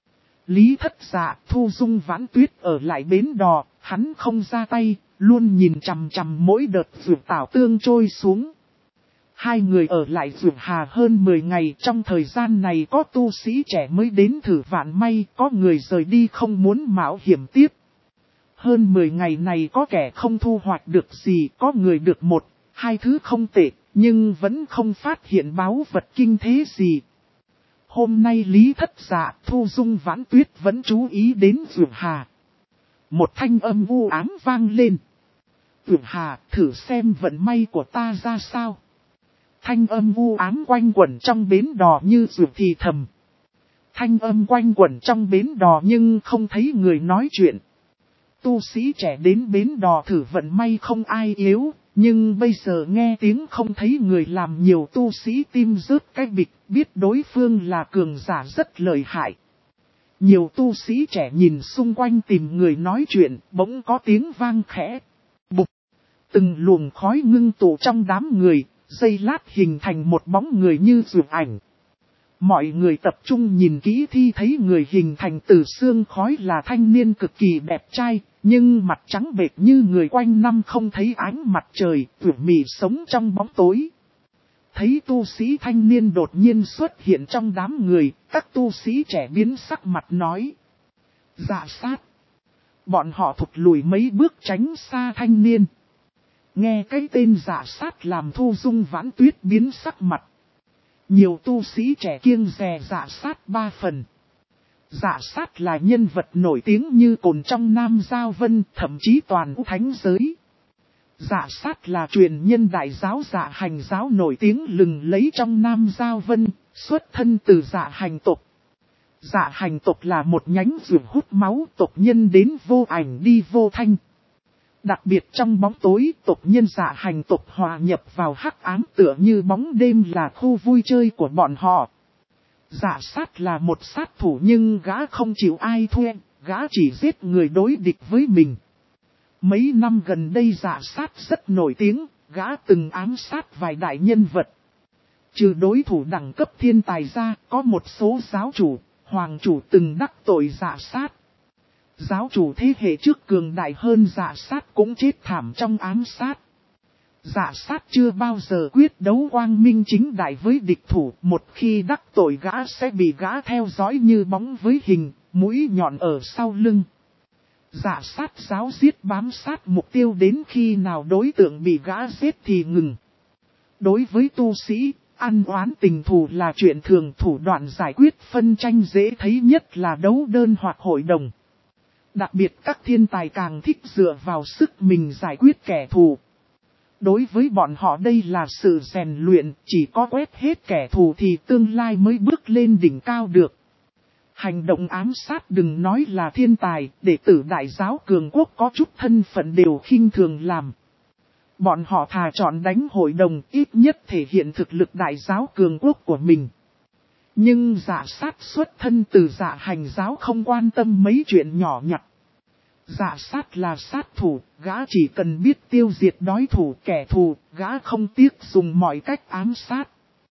Lý Thất Dạ, Thu Dung Vãn Tuyết ở lại bến đò, hắn không ra tay, luôn nhìn chằm chằm mỗi đợt dược tảo tương trôi xuống. 2 người ở lại dược hà hơn 10 ngày, trong thời gian này có tu sĩ trẻ mới đến thử vạn may, có người rời đi không muốn mạo hiểm tiếp. Hơn 10 ngày này có kẻ không thu hoạch được gì, có người được 1-2 thứ không tệ, nhưng vẫn không phát hiện báu vật kinh thế gì. Hôm nay Lý Thất Dạ, Thu Dung Vãn Tuyết vẫn chú ý đến dược hà. Một thanh âm u ám vang lên. Dược hà, thử xem vận may của ta ra sao. Thanh âm u ám quanh quẩn trong bến đò như dược thì thầm. Thanh âm quanh quẩn trong bến đò nhưng không thấy người nói chuyện. Tu sĩ trẻ đến bến đò thử vận may không ai yếu, nhưng bây giờ nghe tiếng không thấy người làm nhiều tu sĩ tim rớt cái bịch, biết đối phương là cường giả rất lợi hại. Nhiều tu sĩ trẻ nhìn xung quanh tìm người nói chuyện, bỗng có tiếng vang khẽ. Bụp! Từng luồng khói ngưng tụ trong đám người, giây lát hình thành một bóng người như dược ảnh. Mọi người tập trung nhìn kỹ thì thấy người hình thành từ xương khói là thanh niên cực kỳ đẹp trai, nhưng mặt trắng bệch như người quanh năm không thấy ánh mặt trời, tưởng mì sống trong bóng tối. Thấy tu sĩ thanh niên đột nhiên xuất hiện trong đám người, các tu sĩ trẻ biến sắc mặt nói. Dạ sát. Bọn họ thụt lùi mấy bước tránh xa thanh niên. Nghe cái tên dạ sát làm Thu Dung Vãn Tuyết biến sắc mặt. Nhiều tu sĩ trẻ kiêng dè dạ sát 3 phần. Dạ sát là nhân vật nổi tiếng như cồn trong Nam Giao Vân, thậm chí toàn thánh giới. Dạ sát là truyền nhân đại giáo dạ hành giáo nổi tiếng lừng lấy trong Nam Giao Vân, xuất thân từ dạ hành tộc. Dạ hành tộc là một nhánh dược hút máu tộc nhân đến vô ảnh đi vô thanh. Đặc biệt trong bóng tối, tộc nhân dạ hành tộc hòa nhập vào hắc ám tựa như bóng đêm là khu vui chơi của bọn họ. Dạ sát là một sát thủ nhưng gã không chịu ai thuê, gã chỉ giết người đối địch với mình. Mấy năm gần đây Dạ Sát rất nổi tiếng, gã từng ám sát vài đại nhân vật. Trừ đối thủ đẳng cấp thiên tài ra, có một số giáo chủ, hoàng chủ từng đắc tội Dạ Sát. Giáo chủ thế hệ trước cường đại hơn Dạ Sát cũng chết thảm trong ám sát. Dạ Sát chưa bao giờ quyết đấu quang minh chính đại với địch thủ, một khi đắc tội gã sẽ bị gã theo dõi như bóng với hình, mũi nhọn ở sau lưng. Dạ Sát giáo giết bám sát mục tiêu đến khi nào đối tượng bị gã giết thì ngừng. Đối với tu sĩ, ăn oán tình thù là chuyện thường, thủ đoạn giải quyết phân tranh dễ thấy nhất là đấu đơn hoặc hội đồng. Đặc biệt các thiên tài càng thích dựa vào sức mình giải quyết kẻ thù. Đối với bọn họ đây là sự rèn luyện, chỉ có quét hết kẻ thù thì tương lai mới bước lên đỉnh cao được. Hành động ám sát đừng nói là thiên tài, đệ tử đại giáo cường quốc có chút thân phận đều khinh thường làm. Bọn họ thà chọn đánh hội đồng, ít nhất thể hiện thực lực đại giáo cường quốc của mình. Nhưng Dạ Sát xuất thân từ Dạ Hành giáo không quan tâm mấy chuyện nhỏ nhặt. Dạ Sát là sát thủ, gã chỉ cần biết tiêu diệt đối thủ kẻ thù, gã không tiếc dùng mọi cách ám sát.